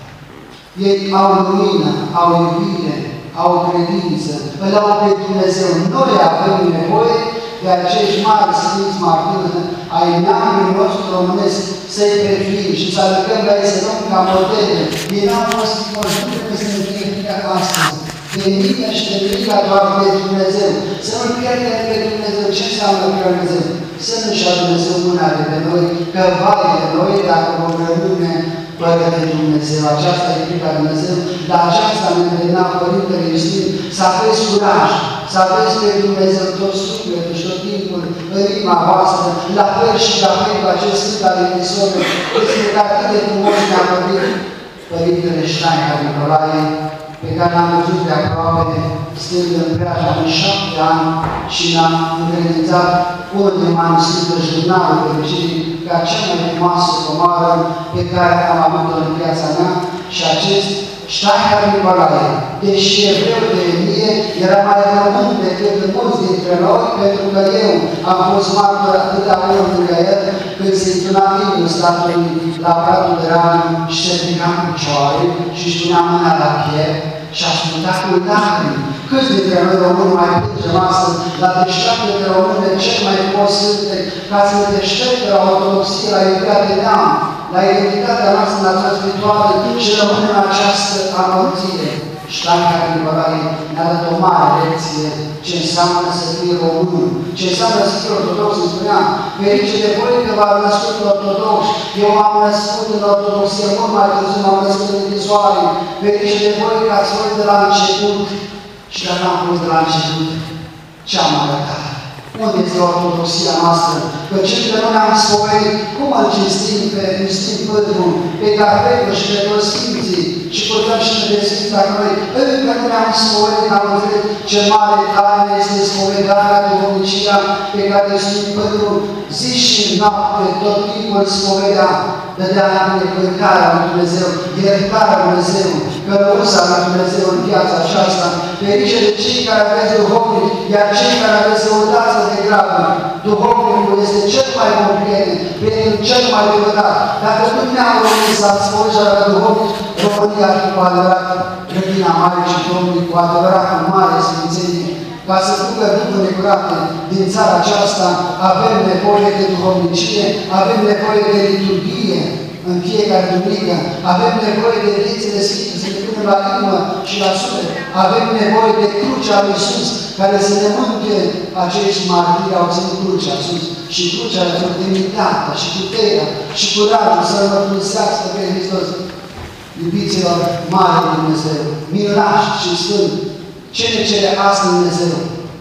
Ei au lumină, au iubire, au credință, îl au pe Dumnezeu. Noi avem nevoie de acești mari sfinți martiri ai neamului nostru românesc, să-i prefim și să alergăm la ei, să dăm ca modele. Ei n-au fost moștenite să ne fie frica astăzi. De mine și de frica doar de Dumnezeu. Să nu pierdem pe Dumnezeu. Ce înseamnă pe Dumnezeu? Să nu-și ia Dumnezeu mâna de pe noi, că vai de noi dacă vom rămâne fără de Dumnezeu. Aceasta e frica Dumnezeu. Dar aceasta ne îndemna Părintele Iustin să aveți curaj, să aveți pe Dumnezeu tot sufletul și tot timpul în inima voastră, la fel și la fel cu acest Sfânt al Emisorului. Este atât de frumos ne-a vorbit Părintele Ștainca Nicolae, pe care l-am văzut de aproape, stând în preajma în 7 ani și l-am încredințat unul din manuscritul Jurnalul Fericirii ca cea mai frumoasă comoară pe care am avut-o în viața mea și acest Ștainca Nicolae, deși evreu de etnie, era mai român decât mulți dintre noi, pentru că eu am fost martor atâtea ori lângă el, când se întâlna timpul statului la Pratul de Ranu și se ridica în picioare și își punea mâna la piept și asculta cu lacrimi. Câți dintre noi români mai plângem astăzi la deșteaptă de române cel mai frumos cântec, ca să ne deștepte la ortodoxie, la iubirea de neam, la identitatea noastră națională spirituală și rămânem în această amorțire. Ștainca Nicolae ne-a dat o mare lecție ce înseamnă să fie român, ce înseamnă să fie ortodox. Îmi spuneam, ferice de voi că v-ați născut ortodox. Eu m-am născut în ortodoxie, mult mai târziu m-am născut în închisoare. Ferice de voi că ați fost de la început și dacă am fost de la început, ce-am arătat? Unde este ortodoxia noastră? Că cei care nu ne-am spovedit, cum îl cinstim pe Cristin Vârfă, pe Carpecul și pe toți Sfinții și purtăm și pe Sfinții la noi, încă nu ne-am spovedit, am văzut ce mare taină este spovedarea, duhovnicia pe care Sfântul Vârfă zi și noapte, tot timpul spovedea, dădea binecuvântarea lui Dumnezeu, iertarea lui Dumnezeu, călăuza lui Dumnezeu în viața aceasta. Ferice de cei care aveți duhovnic, iar cei care aveți lăudați de grabă. Duhovnicul este cel mai bun prieten, prietenul cel mai devătat. Dacă nu ne-am românit să ați spus la duhovnic, România ar fi cu adevărat grădina mare și Domnului cu adevărat cu mare sfințenie. Ca să ducă lucruri curate din țara aceasta, avem nevoie de duhovnicie, avem nevoie de liturghie în fiecare duminică, avem nevoie de viețile Sfinte, să ne punem la inimă și la suflet, avem nevoie de crucea lui Iisus, care să ne mânche acești martiri au ținut crucea sus și crucea le-a făcut demnitatea și puterea și curajul să-L mărturisească pe Hristos. Iubiților, mare Dumnezeu, minunași și sfânt, ce ne cere astăzi Dumnezeu?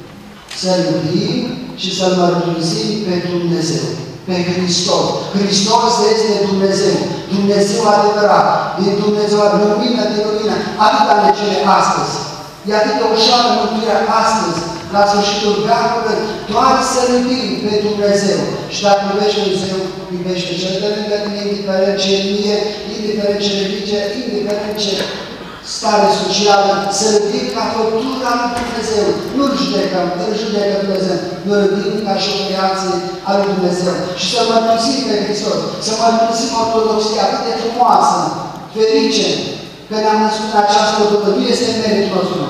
Să-L iubim și să-L mărturisim pe Dumnezeu, pe Hristos. Hristos este Dumnezeu, Dumnezeu adevărat, din Dumnezeu, lumină de lumină, atâta ne cere astăzi. E atât de ușoară mântuirea astăzi, la sfârșitul veacului, doar să-L iubim pe Dumnezeu. Și dacă iubește Dumnezeu, iubește cel de lângă tine, indiferent ce etnie, indiferent ce religie, indiferent ce stare socială, să-L iubim ca făptura lui Dumnezeu. Nu-L judecăm, îl judecă Dumnezeu. Nu-L iubim ca și o creație a lui Dumnezeu. Și să mărturisim pe Hristos, să mărturisim ortodoxia atât de frumoasă, ferice, că ne-am născut în această ortodoxie. Nu este meritul nostru,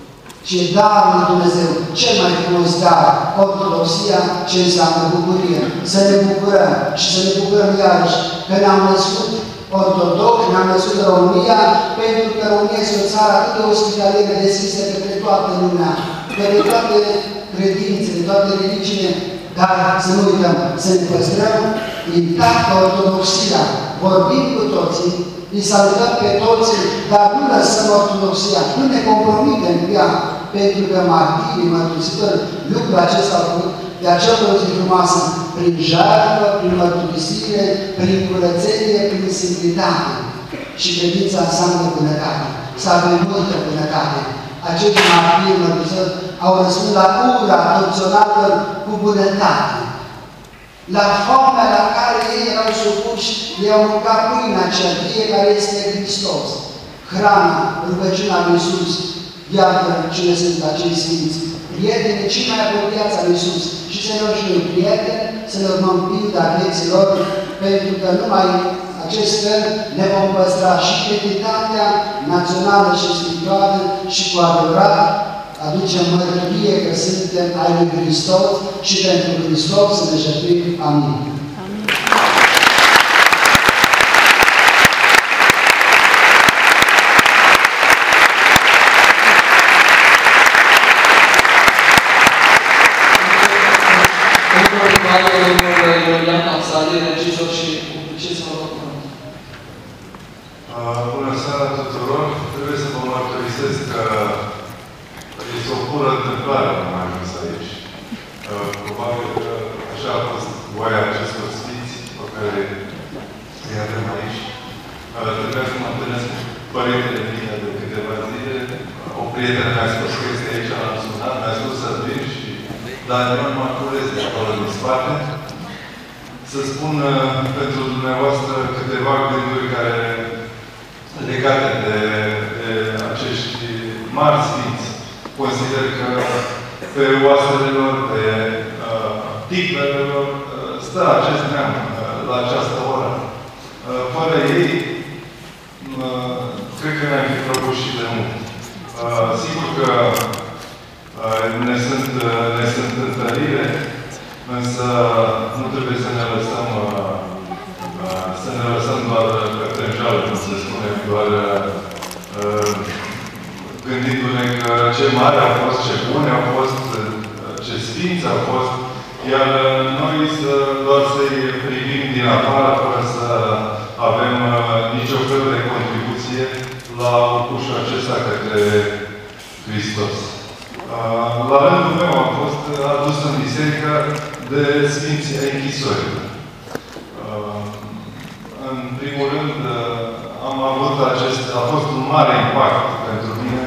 ci e darul lui Dumnezeu, cel mai frumos dar, ortodoxia, ce înseamnă bucurie. Să ne bucurăm și să ne bucurăm iarăși că ne-am născut ortodox, ne-am născut în România, pentru că România este o țară atât de ospitalieră, deschisă către toată lumea, către toate credințele, toate religiile, dar să nu uităm, să ne păstrăm intactă ortodoxia, vorbim cu toții, îi salutăm pe toți, dar nu lăsăm ortodoxia, nu ne compromitem cu ea. pentru că martirii, mărturisitori, lucrul acesta a făcut, de aceea o zi frumoasă, prin jertfă, prin mărturisire, prin curățenie, prin simplitate. Și credința înseamnă bunătate. Să avem multă bunătate. Acești martiri, mărturisitori, au răspuns la ura torționată cu bunătate. La foamea la care ei erau supuși, ei au mâncat pâinea cea vie care este Hristos. Hrana, rugăciunea lui Iisus, iată cine sunt acei sfinți. Prietenii cei mai apropiați al lui Iisus și să ne luăm și noi prieteni, să ne urmăm pilda vieții lor, pentru că numai acest fel ne vom păstra și identitatea națională și spirituală și cu adevărat aducem mărturie că suntem ai lui Hristos și pentru Hristos să ne jertfim. Amin. Bună seara tuturor! Trebuie să vă mărturisesc că este o pură întâmplare că am ajuns aici. Probabil că așa a fost voia acestor sfinți pe care îi avem aici. Trebuia să mă întâlnesc cu părintele bine de câteva zile. O prietenă mi-a spus că este aici, l-am sunat, mi-a spus să vin și Daniel mă curez de acolo din spate. Să spun pentru dumneavoastră câteva gânduri care legate de acești mari sfinți. Consider că pe oasele lor, pe titlele lor, stă acest neam la această oră. Fără ei, cred că ne-am fi prăbușit de mult. Sigur că ne sunt întărire, însă nu trebuie să ne lăsăm doar pe trânjeală, cum se spune, doar gândindu-ne că ce mari au fost, ce bune au fost, ce sfinți au fost, iar noi doar să-i privim din afară, fără să avem nicio fel de contribuție la urcușul acesta către Hristos. La rândul meu am fost adus în biserică de Sfinții ai închisorii. În primul rând, a fost un mare impact pentru mine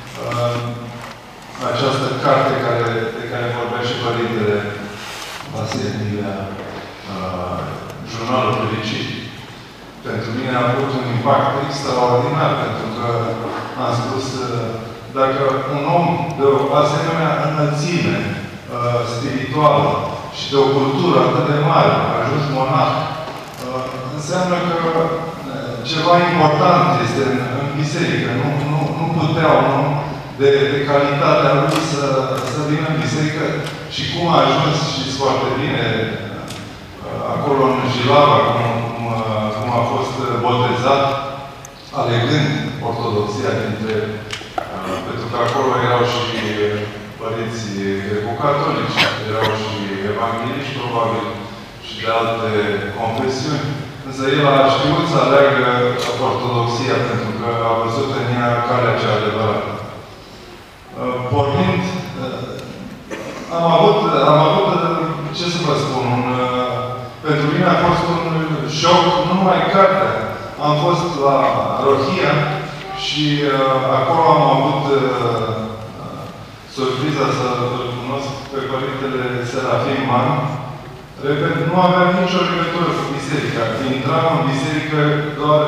această carte de care vorbea și Părintele Vasile Milea, Jurnalul Fericit. Pentru mine a avut un impact extraordinar, pentru că am spus, dacă un om de o asemenea înălțime spirituală și de o cultură atât de mare a ajuns monah, înseamnă că ceva important este în biserică. Nu putea un om de calitatea lui să vină în biserică și cum a ajuns, știți foarte bine, acolo în Jilava, cum a fost botezat, alegând ortodoxia dintre... pentru că acolo erau și părinții greco-catolici, erau și evangheliști, probabil, și de alte confesiuni. Însă el a știut să aleagă ortodoxia, pentru că a văzut în ea calea cea adevărată. Pornind, am avut, ce să vă spun, pentru mine a fost un șoc, nu numai cartea. Am fost la Rohia și acolo am avut surpriza să-l cunosc pe Părintele Serafim Man. Repet, nu aveam nicio legătură cu biserica. Intram în biserică doar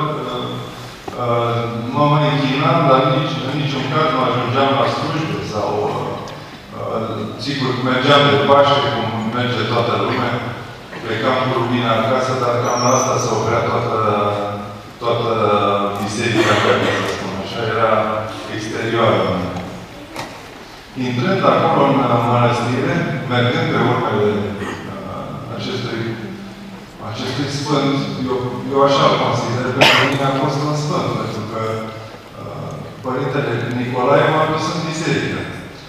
mă mai închinam, dar în niciun caz nu ajungeam la slujbe sau sigur, mergeam de Paște, cum merge toată lumea. Plecam cu lumina acasă, dar cam la asta se oprea toată biserica, să spun așa, era exterioară. Intrând acolo în mănăstire, mergând pe urmele acestui sfânt, eu așa îl consider, pentru mine a fost un sfânt, pentru că Părintele Nicolae m-a dus în biserică.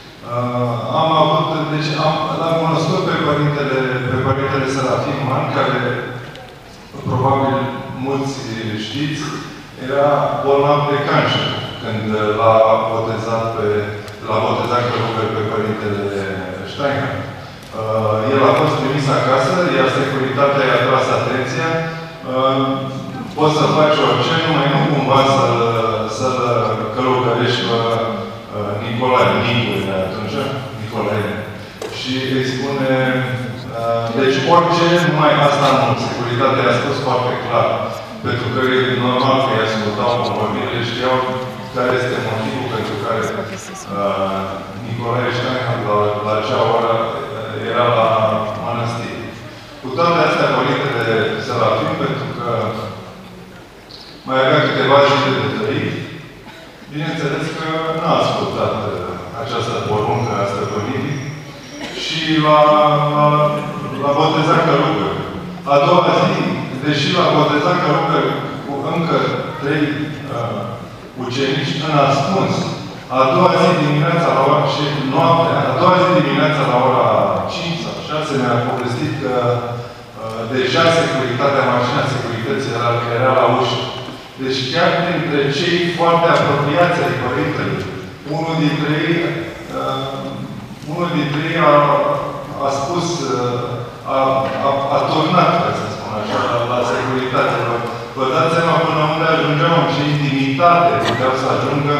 L-am cunoscut pe Părintele Serafim Man, care probabil mulți știți, era bolnav de cancer când l-a botezat pe l-a botezat călugăr pe Părintele Steiner. El a fost trimis acasă, iar securitatea i-a tras atenția. Poți să faci orice, numai nu cumva să-l călugărești pe Nicolae, Nicu de atunci, Nicolae. Și îi spune, deci orice, numai asta nu. Securitatea i-a spus foarte clar. Pentru că e normal că îi ascultau convorbirile, știau care este motivul pentru care Nicolae Steiner la acea oră era la mănăstire. Cu toate astea, Părintele Serafim, pentru că mai avea câteva zile de trăit, bineînțeles că n-a ascultat această poruncă a stăpânirii și l-a botezat călugăr. A doua zi, deși l-a botezat călugăr cu încă 3 ucenici în ascuns, a doua zi dimineața la ora și noaptea, a doua zi dimineața la ora 5 sau 6 ne-a povestit că deja securitatea, mașina securității era la ușă. Deci chiar dintre cei foarte apropiați ai Părintelui, unul dintre ei a spus, a turnat, ca să spun așa, la securitate. Vă dați seama până unde ajungeau, în ce intimitate puteau să ajungă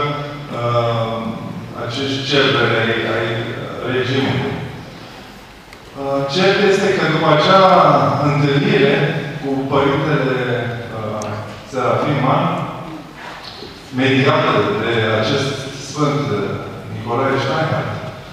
acești cerbere ai regimului. Cert este că după acea întâlnire cu Părintele Serafim, mediată de acest Sfânt Nicolae Steiner,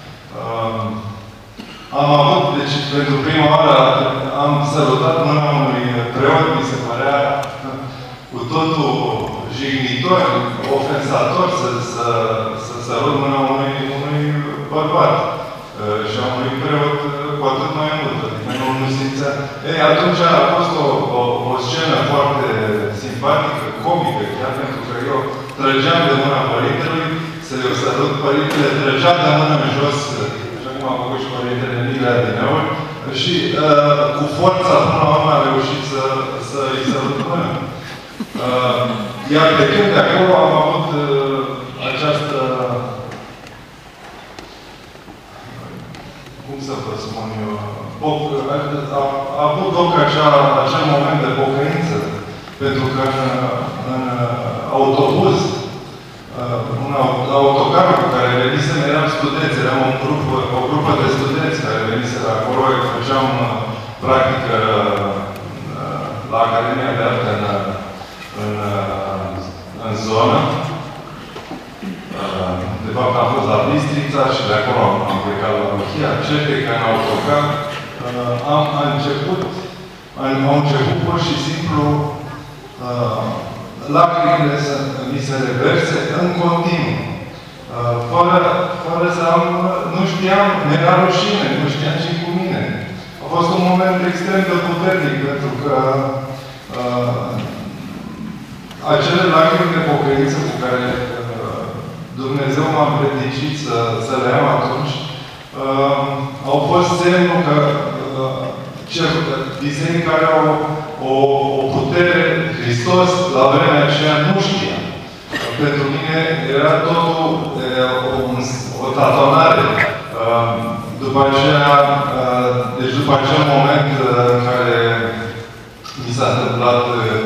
am avut, deci pentru prima oară am sărutat mâna unui preot, mi se părea cu totul jignitor, ofensator să sărut mâna unui bărbat. Și a unui preot cu atât mai mult, adică nu simțea. Ei, atunci a fost o scenă foarte simpatică, comică, chiar pentru că eu trăgeam de mâna Părintelui, să-i sărut, Părintele trăgea de mână în jos, așa cum a făcut și Părintele Nilea din Eur, și cu forța până la urmă a reușit să-i sărut mână. Iar de când de acolo am avut această, cum să vă spun eu, a avut loc acel moment de pocăință, pentru că în autobuz, un autocar cu care venisem, eram studenți, eram o grupă de studenți care venisem acolo, făceam practică la Academia de Arte în zonă. De fapt, am fost la Bistrița și de acolo am plecat la Rohia. Cert e că în autocar au început pur și simplu lacrimile să mi se reverse în continuu. Fără să am, nu știam, mi-era rușine, nu știam ce cu mine. A fost un moment extrem de puternic, pentru că acele lacrimi de pocăință cu care Dumnezeu m-a împredicit să le am atunci, au fost semnul că biserica are o putere, Hristos, la vremea aceea nu știa. Pentru mine era totul o tatonare. După aceea, deci după acel moment în care mi s-a întâmplat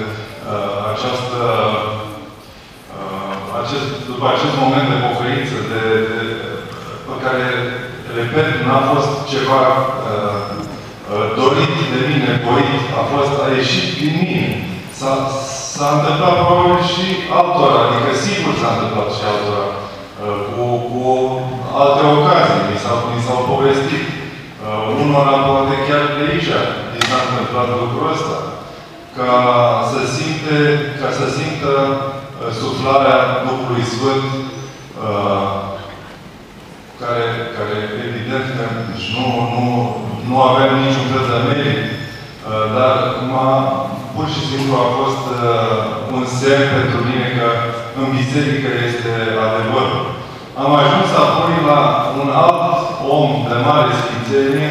după acest moment de pocăință, pe care, repet, n-a fost ceva dorit de mine, voit, a ieșit din mine. S-a întâmplat probabil și altora, adică sigur s-a întâmplat și altora, cu alte ocazii, mi s-au povestit. Unora poate chiar de aici mi s-a întâmplat lucrul ăsta. Ca să simtă suflarea Duhului Sfânt, care evident că nu aveam niciun fel de merit, dar pur și simplu a fost un semn pentru mine că în biserică este adevărul. Am ajuns apoi la un alt om de mare sfințenie,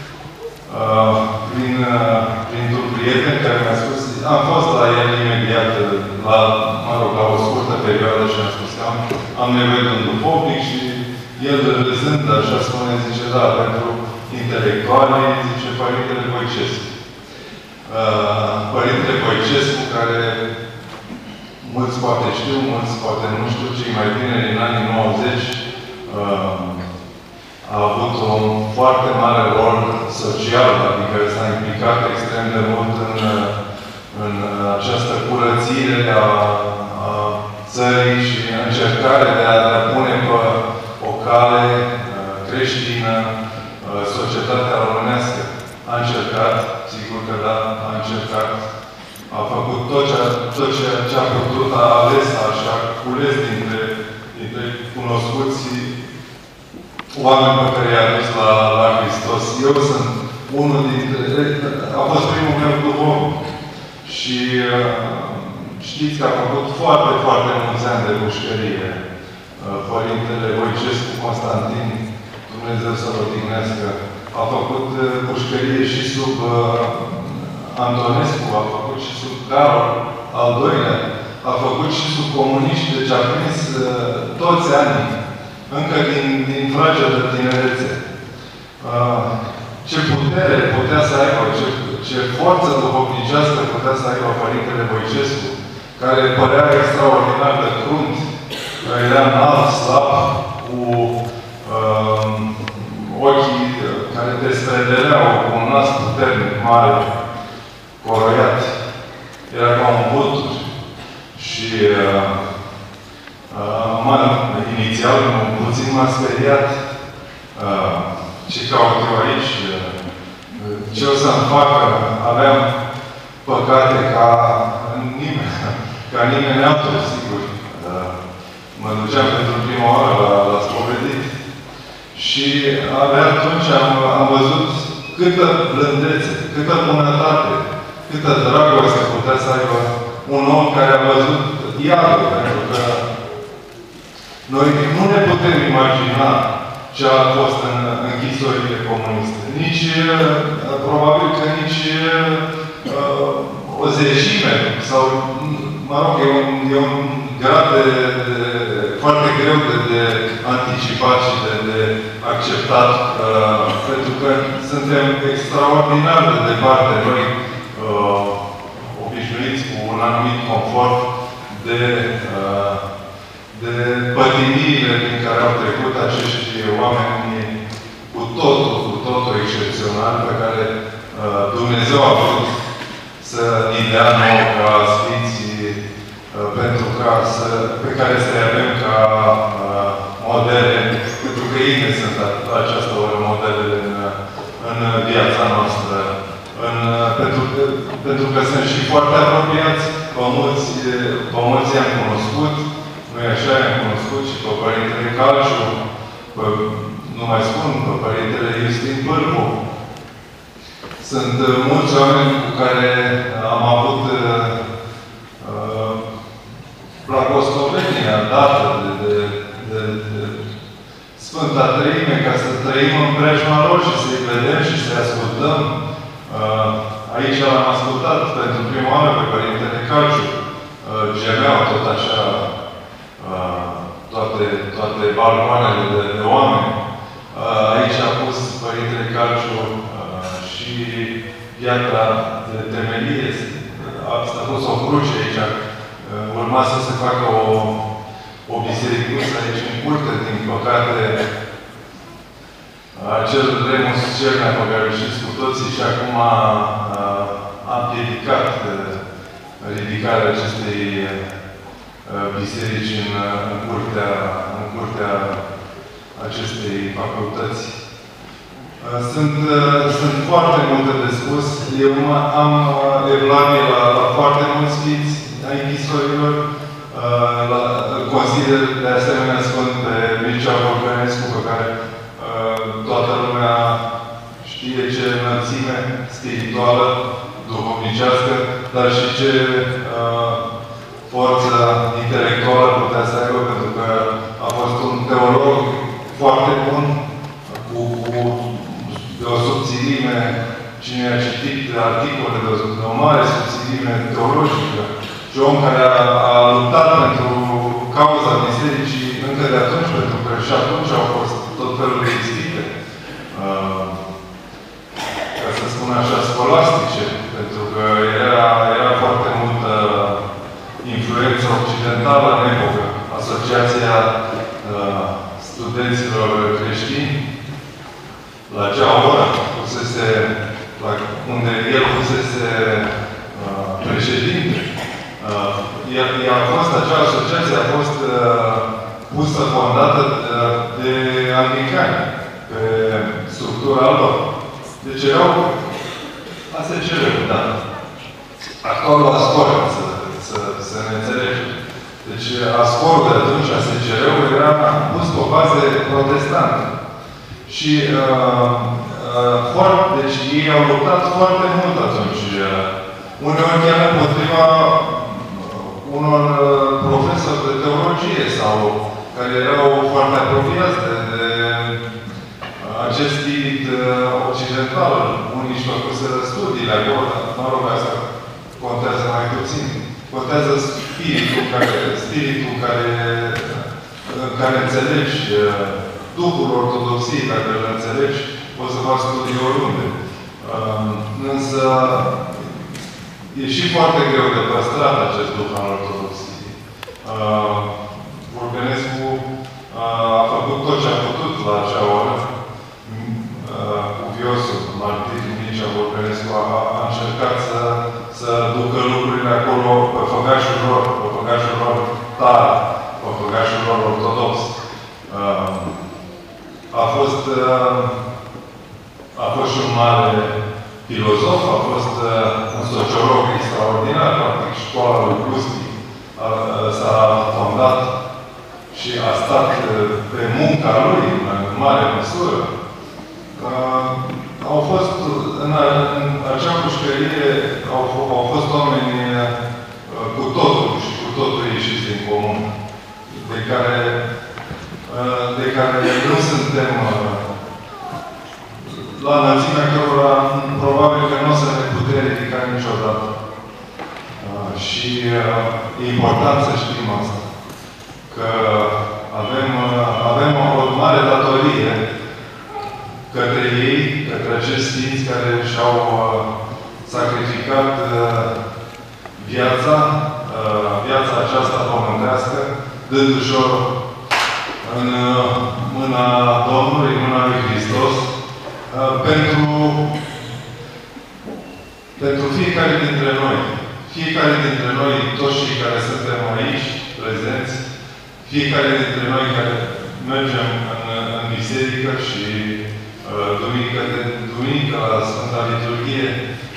printr-un prieten care mi-a spus, am fost la el imediat, la o scurtă perioadă și am spus că am nevoie de un duhovnic și el râzând, așa spune, zice, da, pentru intelectuali, zice Părintele Voicescu. Părintele Voicescu, care mulți poate știu, mulți poate nu știu, cei mai bine în anii 90, a avut un foarte mare rol social, adică s-a implicat extrem de mult în această curățire a țării și încercare de a pune pe o cale creștină societatea românească. A încercat, sigur că da, a încercat, a făcut tot ce a putut, a ales, așa, cules dintre cunoscuții oameni pe care i-a dus la Hristos. Eu sunt unul dintre... A fost primul meu duhovnic. Și știți că a făcut foarte, foarte mulți ani de pușcărie. Părintele Voicescu Constantin, Dumnezeu să-l odihnească, a făcut pușcărie și sub Antonescu, a făcut și sub Carol al II-lea, a făcut și sub comuniști, deci a prins toți anii, încă din fragedă tinerețe. Ce putere putea să aibă, ce forță duhovnicească putea să aibă Părintele Voicescu, care părea extraordinar de crunt, era înalt, slab, cu ochii care desfredeleau cu un nas puternic, mare, coroiat. Era ca un vultur. Și inițial, puțin m-a speriat ce caut eu aici, ce o să-mi facă. Aveam păcate ca nimeni altul, sigur. Mă duceam pentru prima oară la spovedit. Și abia atunci am văzut câtă blândețe, câtă bunătate, câtă dragoste putea să aibă un om care a văzut iadul, pentru că noi nu ne putem imagina ce a fost în închisorile comuniste. Nici, probabil că nici o zecime, sau, mă rog, e un grad foarte greu de anticipat și de acceptat, pentru că suntem extraordinar de departe, noi, obișnuiți cu un anumit confort de pătimirile prin care au trecut acești oameni cu totul excepțional, pe care Dumnezeu a vrut să îi dea nouă ca Sfinții, pe care să-i avem ca modele, pentru că ei ne sunt la această oră modelele în viața noastră. Pentru că sunt și foarte apropiați, pe mulți i-am cunoscut, nu-i așa, i-am cunoscut și pe Părintele Calciu, nu mai spun, pe Părintele Iustin Bârbu. Sunt mulți oameni cu care am avut blagoslovenia dată de Sfânta Treime, ca să trăim în preajma lor și să-i vedem și să-i ascultăm. Aici l-am ascultat pentru prima oară pe Părintele Calciu. Gemeau tot așa toate balcoanele de oameni. Aici a pus Părintele Calciu și piatra de temelie. A pus o cruce aici. Urma să se facă o bisericuță aici în curte, din păcate. Acel Remus Cernea pe care îl știți cu toții și acum a împiedicat ridicarea acestei biserici în curtea acestei facultăți. Sunt foarte multe de spus. Eu am evlavie la foarte mulți sfinți ai închisorilor. Consider de asemenea sfânt pe Mircea Bogănescu, pe care toată lumea știe ce înălțime spirituală, duhovnicească, dar și ce forță intelectuală putea să aibă, pentru că a fost un teolog foarte bun, de o subțirime, cine a citit articole de o mare subțirime teologică, și om care a luptat pentru cauza bisericii încă de atunci, pentru că și atunci au fost unde el fusese președinte, acea asociație a fost pusă fondată de anglicani pe structura lor. Deci erau ASCR-ul, da. Actualul ASCOR, să ne înțelegem. Deci ASCOR-ul de atunci, ASCR-ul, era pus pe baze protestante. Și deci ei au luptat foarte mult atunci. Uneori chiar împotriva unor profesori de teologie sau care erau foarte apropiați de acest spirit occidental. Unii își făcuseră studiile acolo, dar mă rog, asta contează mai puțin. Contează spiritul care înțelegi Duhul Ortodoxiei, dacă îl înțelegi, poți să faci studii oriunde. Însă e și foarte greu de păstrat acest Duh al Ortodoxiei. Vorbenescu a făcut tot ce a putut la acea oră. Cuviosul, Martir Mircea Vorbenescu a încercat să ducă lucrurile acolo pe făgașul lor tare, pe făgașul lor ortodox. A fost și un mare filozof, a fost un sociolog extraordinar, practic școala lui Pluschi s-a fondat și a stat pe munca lui în mare măsură. Au fost, în acea pușcărie, au fost oameni cu totul și cu totul ieșiți din comun, de care nu suntem la înălțimea cărora probabil că nu o să ne putem ridica niciodată. Și e important să știm asta. Că avem o mare datorie către ei, către acești sfinți care și-au sacrificat viața aceasta pământească, dându-și-o în mâna Domnului, în mâna lui Hristos, pentru fiecare dintre noi. Fiecare dintre noi, toți cei care suntem aici, prezenți, fiecare dintre noi care mergem în biserică și duminică la Sfânta Liturghie,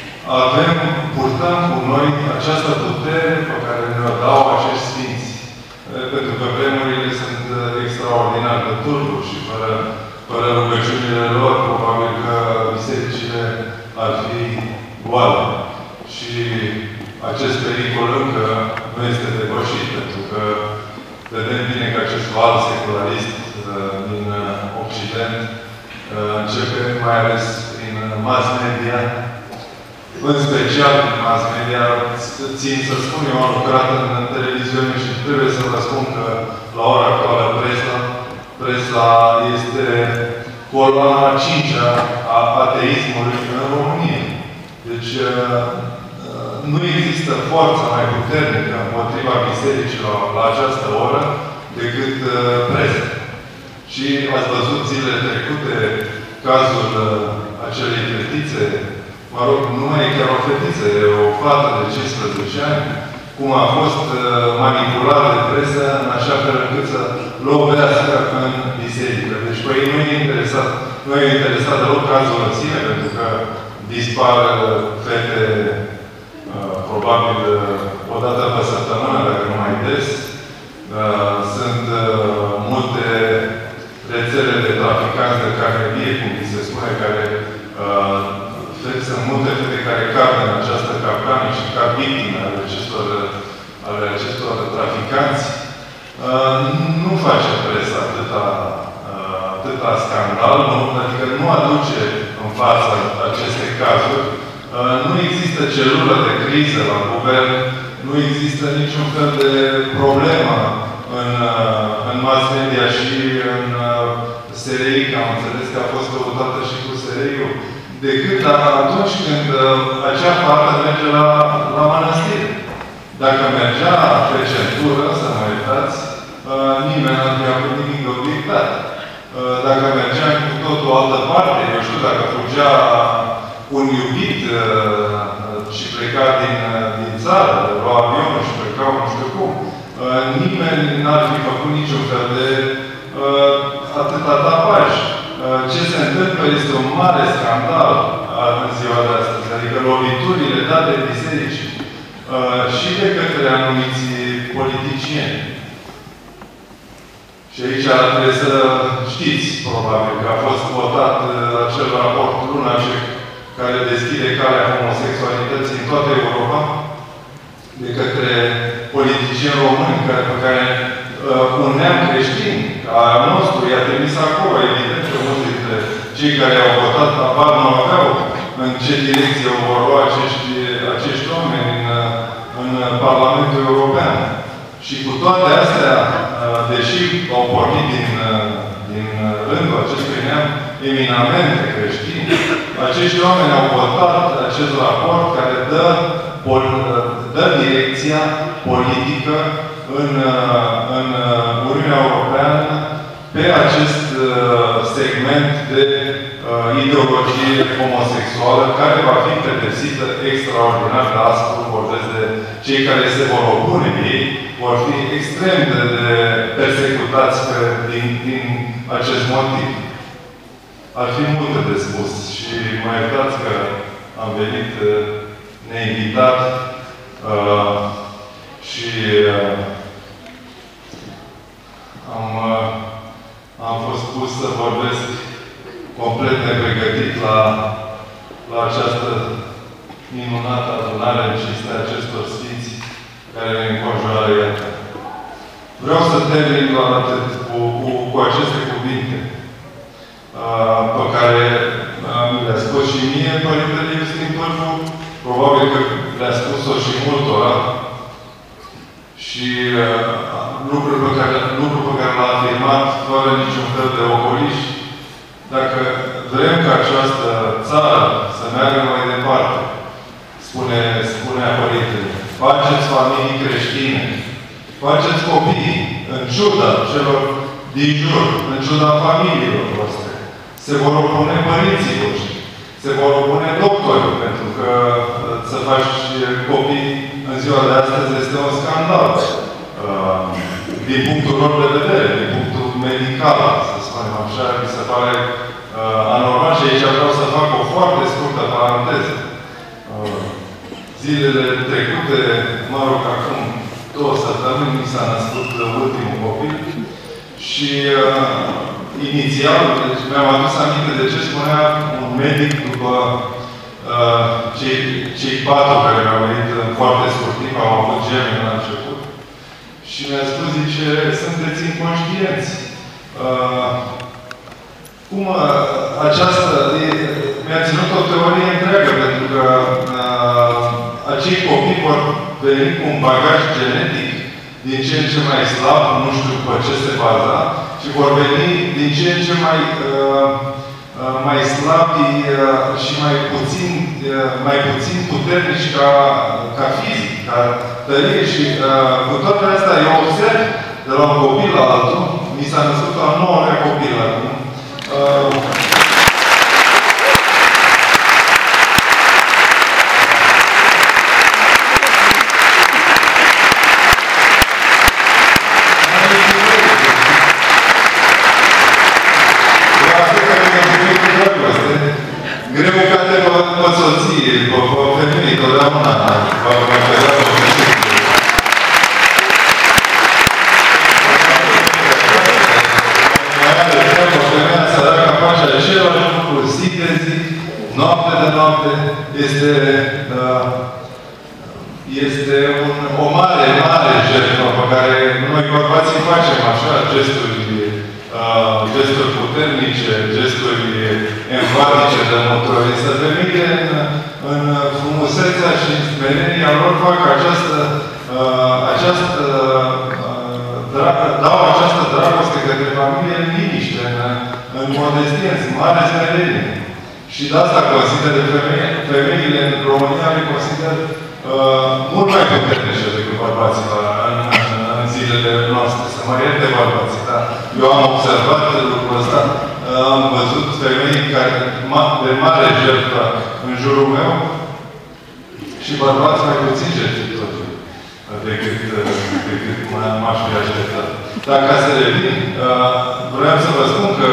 purtăm cu noi această putere pe care ne-o dau acești sfinți. Pentru că vremurile sunt extraordinar de tulburi și fără rugăciunile lor, probabil că bisericile ar fi goale. Și acest pericol încă nu este depășit, pentru că vedem bine că acest val secularist din Occident începe mai ales prin mass media, în special prin mass media. Țin să spun, eu am lucrat în televiziune și trebuie să vă spun că la ora actuală presa este coloana 5-a a ateismului în România. Deci nu există forță mai puternică împotriva bisericilor la această oră decât presa. Și ați văzut zilele trecute cazul acelei fetițe, mă rog, nu mai e chiar o fetiță, e o fată de 15 ani, cum a fost manipulată de presă în așa fel încât să lovească în biserică. Deci pe ei nu e interesat deloc cazul în sine, pentru că dispar fete probabil o dată pe săptămână, dacă nu mai des. Sunt multe rețele de traficanți de carne vie, cum se spune, care sunt multe fete care cad în această capcană și cad victime ale acestor traficanți. Nu face presa atâta scandal, adică nu aduce în fața aceste cazuri. Nu există celulă de criză la guvern, nu există niciun fel de problemă în mass media și în SRI, că am înțeles că a fost căutată și cu SRI-ul, decât atunci când acea fată merge la mănăstire. Dacă mergea pe centură, să mă iertați, nimeni nu i-a pus nimic de obiectat. dacă mergeam cu tot o altă parte, eu știu, dacă fugea un iubit și pleca din țară, lua avionul și pleca nu știu cum, nimeni n-ar fi făcut niciun fel de atâta tapaj. Ce se întâmplă este un mare scandal în ziua de astăzi. Adică loviturile date bisericii și de către anumiți politicieni. Și aici trebuie să știți, probabil, că a fost votat acel raport Lunacek care deschide calea homosexualității în toată Europa de către politicieni români pe care un neam creștin al nostru i-a trimis acolo. Evident că mulți dintre cei care au votat abar nu aveau în ce direcție vor lua acești oameni în Parlamentul European. Și cu toate astea, deși au pornit din rândul acestui neam eminamente creștini, acești oameni au votat acest raport care dă direcția politică în Uniunea Europeană pe acest segment de ideologie homosexuală care va fi pedepsită extraordinar de aspru. Vorbesc de cei care se vor opune ei, vor fi extrem de persecutați din acest motiv. Ar fi multe de spus și mă iertați că am venit neinvitat și am fost pus să vorbesc complet nepregătit la această minunată adunare în cinstea acestor sfinți care ne înconjoară, iată. Vreau să termin la atât cu aceste cuvinte pe care mi le-a spus și mie Părintele Iustin Pârvu, probabil că le-a spus-o și multora, și lucruri pe care l-a afirmat fără niciun fel de ocoliși. Dacă vrem ca această țară să meargă mai departe, spunea Părintele, faceți familii creștine, faceți copii, în ciuda celor din jur, în ciuda familiilor voastre. Se vor opune părinții voștri, se vor opune doctorii, pentru că să faci copii în ziua de astăzi este un scandal. Din punctul lor de vedere, din punctul medical, să spunem așa, mi se pare anormal. Și aici vreau să fac o foarte scurtă paranteză. Zilele trecute, mă rog, acum 2 săptămâni, mi s-a născut ultimul copil și inițial, deci mi-am adus aminte de ce spunea un medic după cei 4 care mi-au venit în foarte scurt timp, au avut gemeni la început. Și mi-a spus, zice, sunteți inconștienți. Cum această... Mi-a ținut o teorie întreagă, pentru că acei copii vor veni cu un bagaj genetic din ce în ce mai slab, nu știu pe ce se baza, și vor veni din ce în ce mai slabi și mai puțin puternici ca fizic, ca tărie. Și cu toate astea, eu observ de la un copil la altul, mi s-a născut la 9-lea copil acum. Greu ca de pe soție, pe femeie, totdeauna va vedea pe femeie. Mai are treabă, femeia săracă face același lucru zi de zi, noapte de noapte. Este o mare, mare jertfă pe care noi bărbații facem așa, gesturi puternice, gesturi enfatice de multe ori. Însă femeile în frumusețea și în smerenia lor fac dau această dragoste către familie în liniște, în modestie, în mare smerenie. Și de asta consider femeile în România le consider mult mai puternice decât bărbații în zilele zilele noastre. Să mă ierte bărbații, dar eu am observat lucrul ăsta, am văzut femei care, de mare jertfă în jurul meu și bărbați mai puțin jertfi totuși decât m-aș fi așteptat. Dar ca să revin, vreau să vă spun că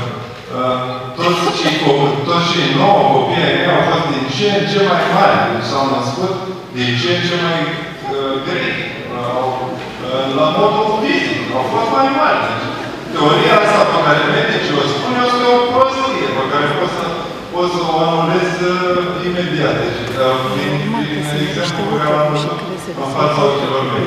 toți cei 9 copii ai mei au fost din ce în ce mai mari, s-au născut din ce în ce mai grei. La modul fizic, au fost mai mari. Teoria asta pe care medicii o spun, este o prostie pe care poți să o anulez imediat. Deci, prin exemplu pe care am văzut în fața ochilor mei.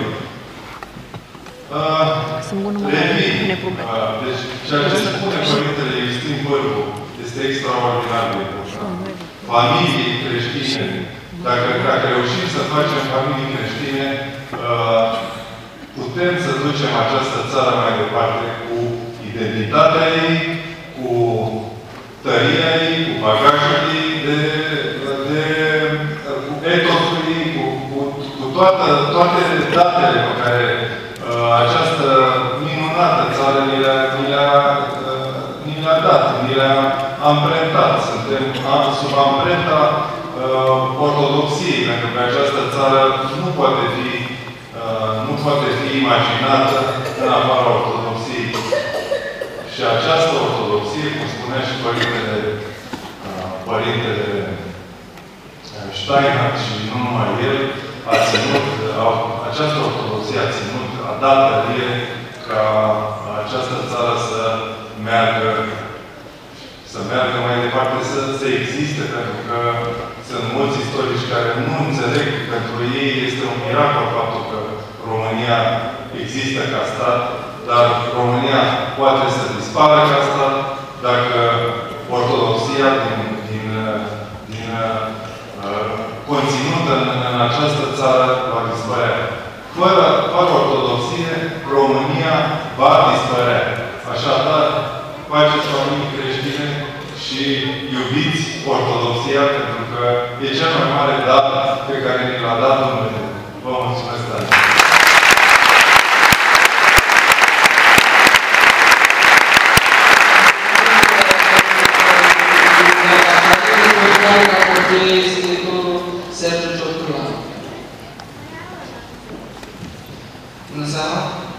Revin. Deci, ceea ce spune Părintele Iustin Bârbu este extraordinar de important. Familii creștine, dacă reușim să facem familii creștine, putem să ducem această țară mai departe cu identitatea ei, cu tăria ei, cu bagajul ei, cu etosul ei, cu toate datele pe care această minunată țară ni le-a dat, ni le-a amprentat. Suntem sub amprenta ortodoxiei, pentru că această țară nu poate fi imaginată în afara ortodoxiei. Și această ortodoxie, cum spunea și Părintele Steinhardt și nu numai el, această ortodoxie a ținut, a dat tărie ca această țară să meargă mai departe, să existe, pentru că sunt mulți istorici care nu înțeleg, pentru ei este un miracol faptul că România există ca stat, dar România poate să dispară ca stat dacă ortodoxia conținută în această țară va dispărea. Fără ortodoxie, România va dispărea. Așadar, faceți familii creștine și iubiți ortodoxia, pentru că e cel mai mare dar pe care ni l-a dat Dumnezeu. Vă mulțumesc tare! Bună seara!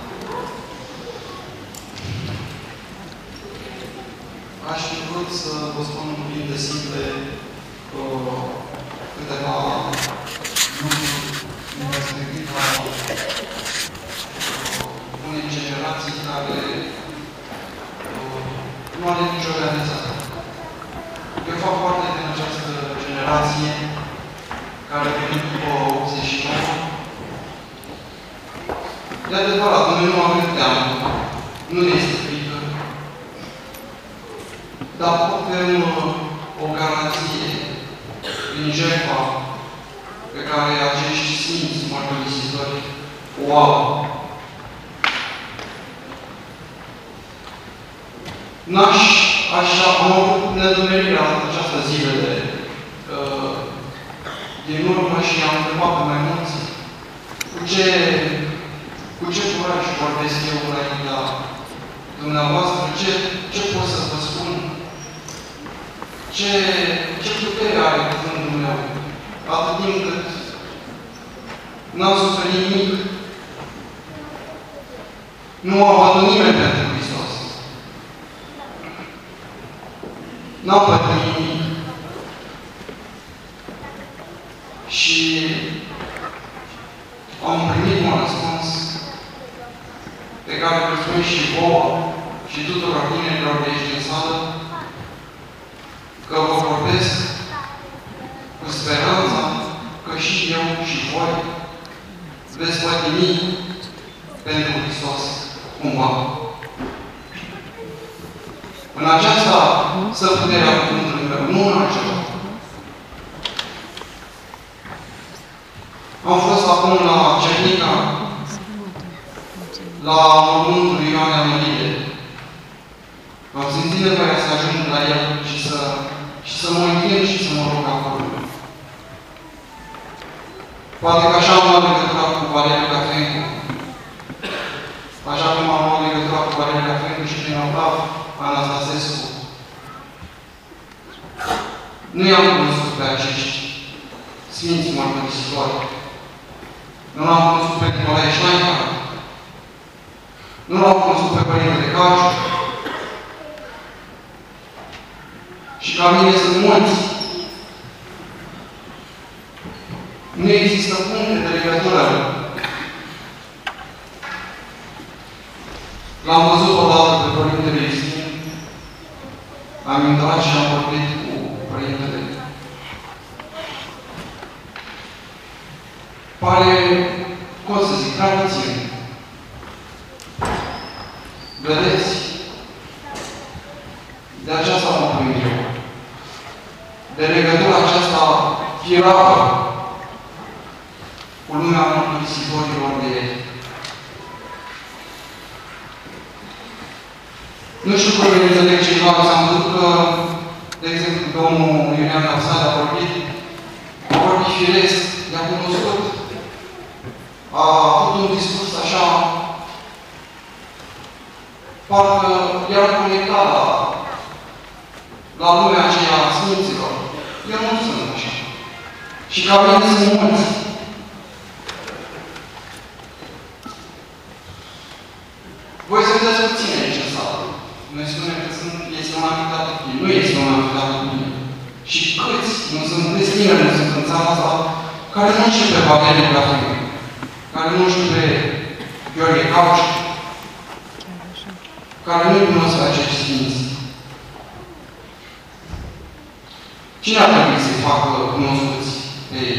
Aș fi vrut să vă spun cuvinte simple câteva lucruri în perspectiva unei generații care nu are nicio realizare. Eu fac parte din această generație care a venit după 89. De adevărat, noi nu avem teamă, nu ne este frică, dar avem o garanție prin jertfa pe care acești sfinți mărturisitori o au. N-aș așa am avut nedumerirea această zile din urmă și am întrebat pe mai mulți cu ce curaj vorbesc eu înaintea dumneavoastră, ce pot să vă spun, ce putere are cuvântul meu, atât timp cât n-am suferit nimic, nu am avut nimeni pentru Hristos. N-am pătrit nimic. Și am primit un răspuns pe care îl spun și vouă și tuturor tinerilor de aici din sală, că vă vorbesc cu speranța că și eu și voi veți pătimi pentru Hristos cumva. În aceasta stă puterea cuvântului meu, nu în altceva. Am fost acum la Cernica, la mormântul lui Ioan Amelie. Am simțit nevoia să ajung la el și să mă închin și să mă rog acolo. Poate că așa am luat legătura cu Valeriu Catrencu. așa cum am luat legătura cu Valeria Fencu și prin Octav Anastasescu. Nu i-am cunoscut pe acești sfinți mărturisitori. Nu l-am cunoscut pe Nicolae Șnainca. Nu l-am cunoscut pe Părintele Caciu. Și ca mine sunt mulți. Nu există puncte de legătură. L-am văzut odată pe Părintele Iustin. Am intrat și am vorbit cu Părintele. Pare, cum să zic, prea puțin. Vedeți? De aceasta mă plâng eu. De legătura aceasta firavă cu lumea mărturisitorilor de ieri. Nu știu cum îi înțeleg ceilalți. Am văzut că, de exemplu, domnul Iulian Capsale a vorbit firesc, le-a cunoscut. A avut un discurs așa, parcă i-ar conecta la lumea aceea a sfinților. Eu nu sunt așa. Și ca mine sunt mulți. Voi sunteți puțini aici în sală. Noi spunem că este un amicată cu mine. Nu este un amicată cu mine. Și câți nu sunt destine, nu sunt în țara asta, care nu știu pe Valerie Grafică, care nu știu pe Gheorghe Cauci, care nu cunosc acești sfinți. Cine ar trebui să-i facă cunoscuți pe ei?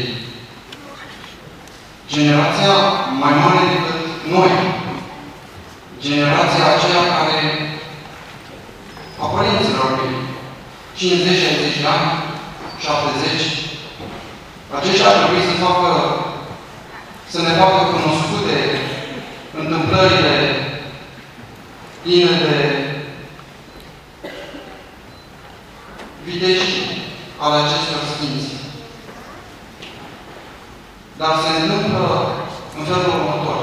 Generația mai mare decât noi. Generația aceea care a părinților mei, 50-60 de ani, 70, aceștia ar trebui să ne facă cunoscute întâmplările pline de videști ale acestor sfinți. Dar se întâmplă în felul următor.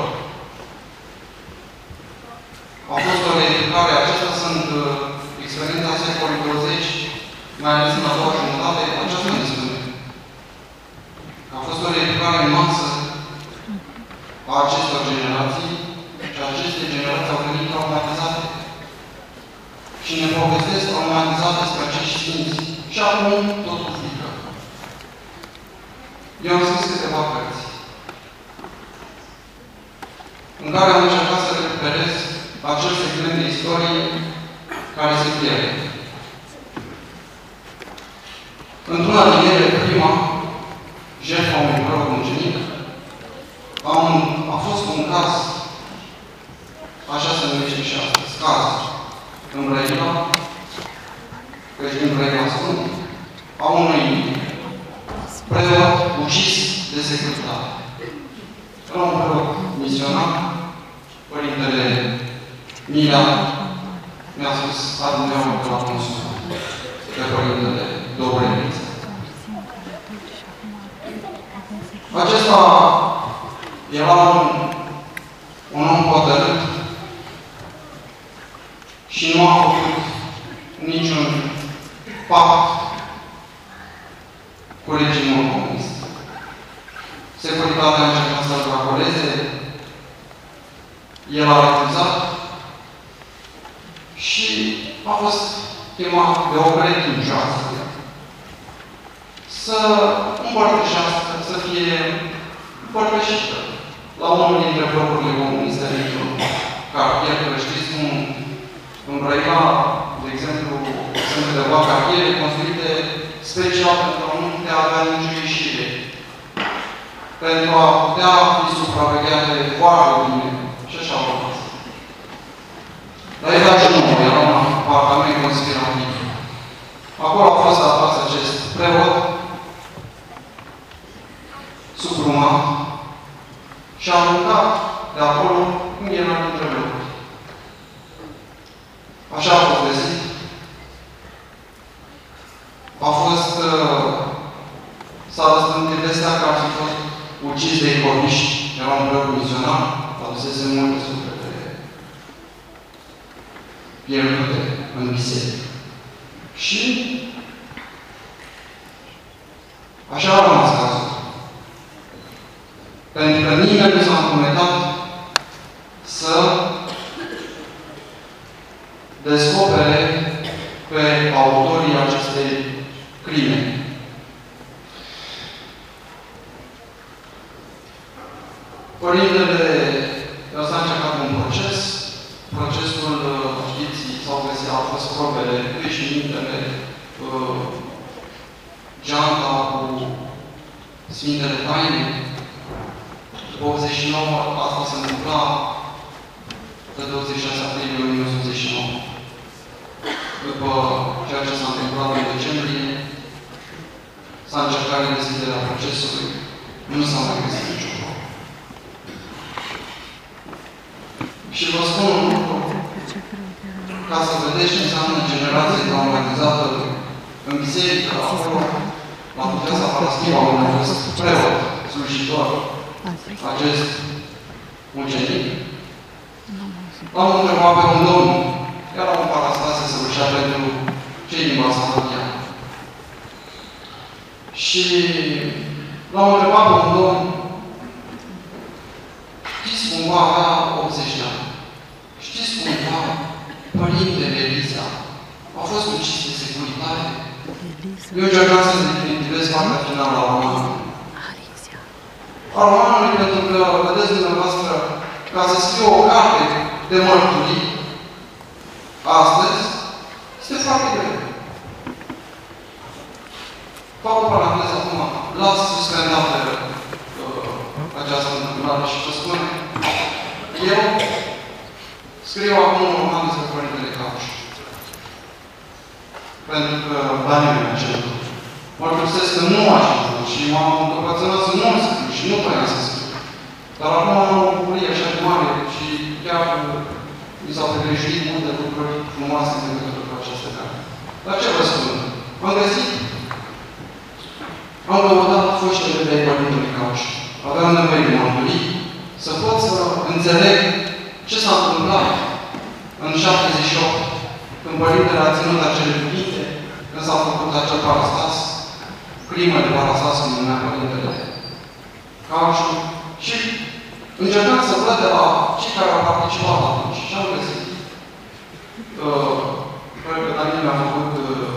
A fost o reeducare, acestea sunt experiența secolului 20, mai ales în a doua jumătate, aceasta ne spune. A fost o reeducare în masă a acestor generații și aceste generații au venit traumatizate. Și ne povestesc traumatizate despre acești sfinți. Și acum totul frică. Eu am scris câteva cărți în care am încercat să recuperez acel segment de istorie care se pierde. Într-una din ele, prima, jertfa unui preot mucenic, a fost un caz, așa se numește și astăzi, caz în Brăila, căci din Brăila spun, a unui preot ucis de securitate. Era un preot misionar, Părintele Mila mi-a spus, aduneu că l-a consumat pe Părintele Dobreniță. Acesta era un om hotărât și nu a făcut niciun pact cu regimul comunist. Securitatea a încercat să-l racoleze, el a refuzat și a fost chemat de o credincioasă să împărtășească, să fie împărtășită la unul dintre blocurile comuniste dintr-un cartier, că știți cum în Brăila, de exemplu, sunt câteva cartiere construite special pentru a nu putea avea nicio ieșire, pentru a putea fi supravegheate foarte bine și așa au fost. Dar era și nu, era un apartament conspirativ. Acolo a fost atras acest preot suprumat și a aruncat de acolo cum era dintre locuri. Așa a fost găsit. A fost s-a răspândit vestea că ar fi fost ucis de economiști. Era un preot misionar, adusese multe suflete pierdute în biserică. Și așa a rămas cazul. Pentru că nimeni nu s-a încumetat să descopere pe autorii acestei crime. Părintele s-a încercat un proces. Procesul, știți, s-au găsit, au fost probele veșmintele, geanta cu Sfintele Taine. După 89, asta se întâmpla pe 26 aprilie 1989. După ceea ce s-a întâmplat în decembrie, s-a încercat redeschiderea procesului. Nu s-a mai găsit nicio probă. Și vă spun un lucru, ca să vedeți ce înseamnă generație traumatizată în biserică, acolo, la Puteța Paraschiva, unde a fost preot, slujitor, acest ucenic. L-am întrebat pe un domn, era un parastase, se ducea pentru cei din Basarabia. Și l-am întrebat pe un domn, știți cumva avea 80 de ani. Știți cumva Părintele Eliza a fost ucis de securitate? Eu încercam să definitivez partea finală a romanului. A romanului pentru că, vedeți dumneavoastră, ca să scriu o carte de mărturii, astăzi, este foarte greu. Fac o paranteză acum, las suspendată această întâmplare și vă spun, eu scriu acum un roman despre Părintele Cauș. Pentru că Daniel mi-a cerut. Mărturisesc că nu aș fi și m-am încăpățânat să nu scriu și nu trebuia să scriu. Dar acum am o bucurie așa de mare și chiar mi s-au pregătit multe lucruri frumoase în legătură cu această carte. Dar ce vă spun? Am găsit, am căutat foștele de Părintele Cauș. Aveam nevoie de mărturii, să pot să înțeleg ce s-a întâmplat în 78, când Părintele a ținut acele cuvinte, când s-a făcut acel parastas, crimă de parastas, cum numea Părintele Caușu, și încercam să văd de la cei care au participat atunci. Și am găsit. Cred că Daniel mi-a făcut,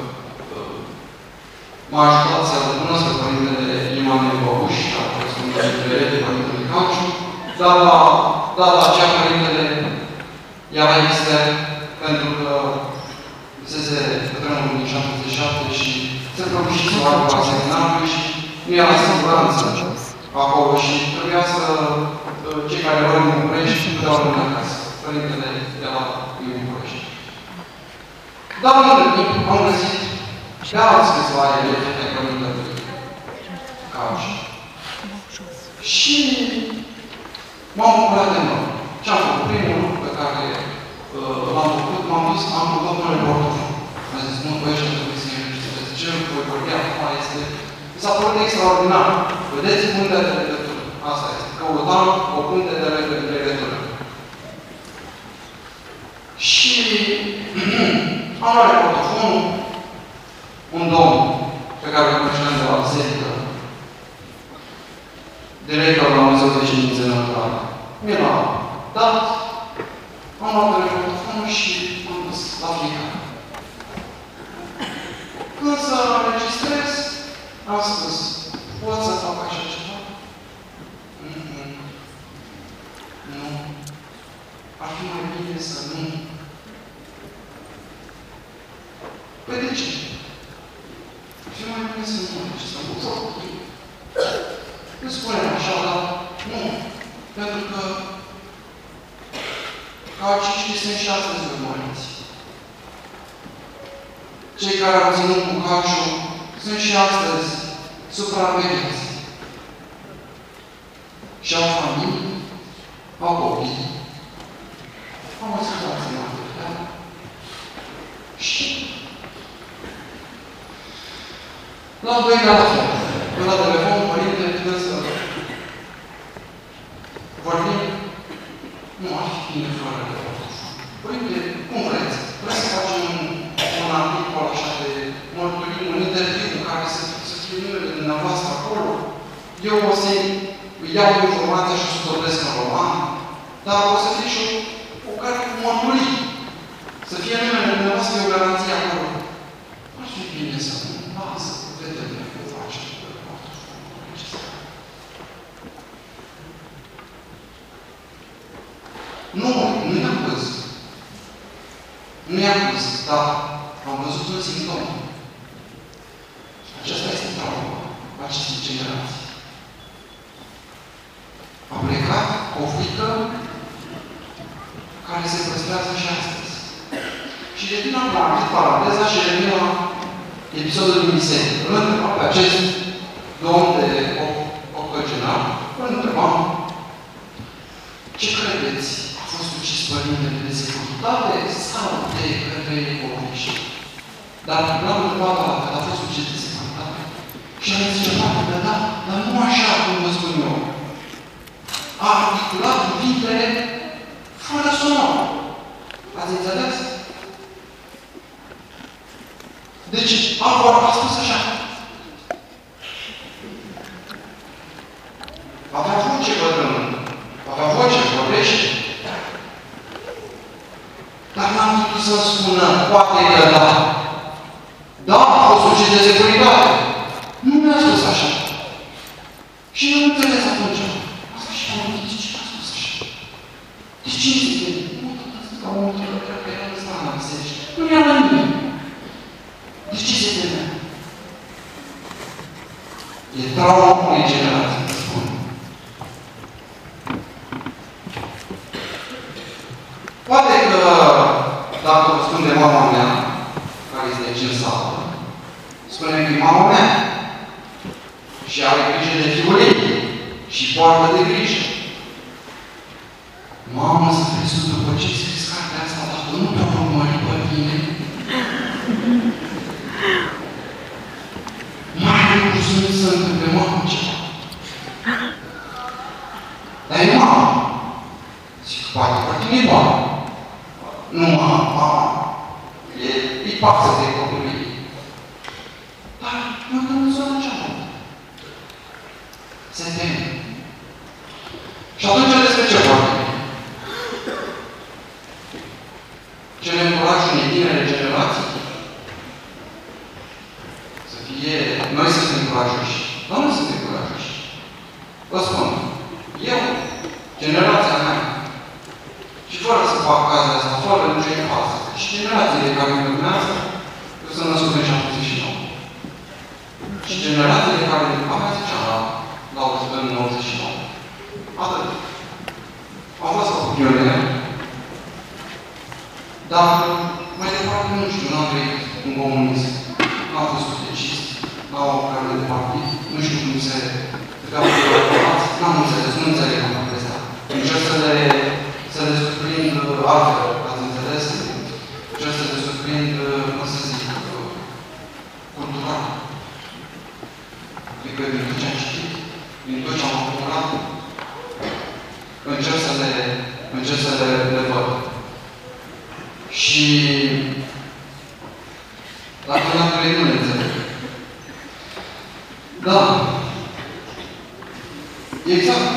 m-a ajutat să recunosc pe Părintele Emanuel Băbuș, care a fost un dintre de Părintele Caușu, dar la aceea Părintele era extern, pentru că fusese tremurul din 77 și se prăbușise o arcă la seminarului și nu era siguranță acolo și trebuia să cei care erau în București puteau rămâne acasă. Părintele era în București. Dar în timp am găsit și alți câțiva elevi ai Părintelui Cauș. Și m-am bucurat de mult. Ce am făcut? Primul lucru pe care l-am făcut, m-am dus, am făcut domnule portofel. Am zis, nu, băi, așa trebuie să-i înregistrez. Ce voi vorbi acum este... Mi s-a părut extraordinar. Vedeți puntea de legătură. Asta este. Căutam o punte de legătură. Și am luat portofonul, un domn pe care îl cunoșteam de la biserică, director la Muzeul de Științe Naturale. Mi l-a dat, am luat telefonul și am dus la fiecare. Când să înregistrez, am spus, pot să fac așa ceva? Nu. Ar fi mai bine să nu. Păi de ce? Ar fi mai bine să nu. Ce să nu fac? Nu spunem așa, dar nu. Pentru că ca aceștia sunt și astăzi urmăriți. Cei care au ținut cu Caușul sunt și astăzi supravegheți. Și au familii, au copii, au o situație materială. Și la al doilea la fel. Pe la telefon, Părintele, puteți să vorbim? Nu, ar fi bine fără de portofon. Părinte, cum vreți? eu o să îi iau informația și o să vorbesc în roman, dar o să fie și o carte cu mărturii. Să fie numele dumneavoastră o garanție acolo. Ar fi bine să nu. Lasă, vedem cum face. Nu i-am văzut. Nu i-am văzut, dar am văzut un simptom. Aceasta este trauma acestei generații. A plecat cu o frică care se păstrează și astăzi. Și revin la paranteza și revin la episodul din biserică. Îl întrebam pe acest domn de octogenar, îl întrebam ce credeți? A fost ucis părintele de securitate sau de către ecologiști? Dar l-am întrebat că a fost ucis de securitate. Și am zis ceva, că da, dar nu așa cum vă spun eu. A articulat cuvintele fără sonor. Ați înțeles? Deci, a spus așa. Avea voce bătrânul. Avea voce, vorbește. Dar n-am putut să spună, poate că da. Da, a fost ucis de securitate. Nu mi-a spus așa. Și eu nu înțeles atunci. Asta și am zis, de ce a spus așa? De ce nu zice? Nu, ca omul tău, cred că era ăsta la biserică. Nu era la mine. De ce se temea? E trauma unei generații, îmi spun. Poate că, dacă vă spun de mama mea, care este aici în sală, spune că e mama mea. Și are grijă de fiul ei. Și poartă de grijă. Mamă, să crezi după ce scris cartea asta, dacă nu te-au urmărit pe tine, mare lucru să nu se întâmple, mamă, ceva. Dar e mamă. Zic, poate, pe tine e mamă. Nu, mamă. E pasă de copilul ei. Dar nu dăm în zona cealaltă. Se teme. Și atunci despre ce vorbim? Ce le încurajă unei tinere generații? Să fie... Noi suntem încurajoși. Dar nu suntem încurajoși. Vă spun, eu, generația mea, și fără să fac cazul asta, fără nicio infasă, și generațiile care îmi urmează, eu sunt născut în 79. Și generațiile care abia ziceam la 199. Atât. Au fost făcut pionere, dar mai departe nu știu, n-am trăit în comunism, n-am fost decis, n-am o carne de partid, nu știu cum se n-am înțeles, nu înțeleg cum am prestat. Încerc să le surprind altfel, ați înțeles? Încerc să le surprind, cum să zic, cultural. Adică din tot ce am citit, din tot ce am acumulat, încerc să le văd. Și dacă n-am trăit, nu le înțeleg. Da. Exact.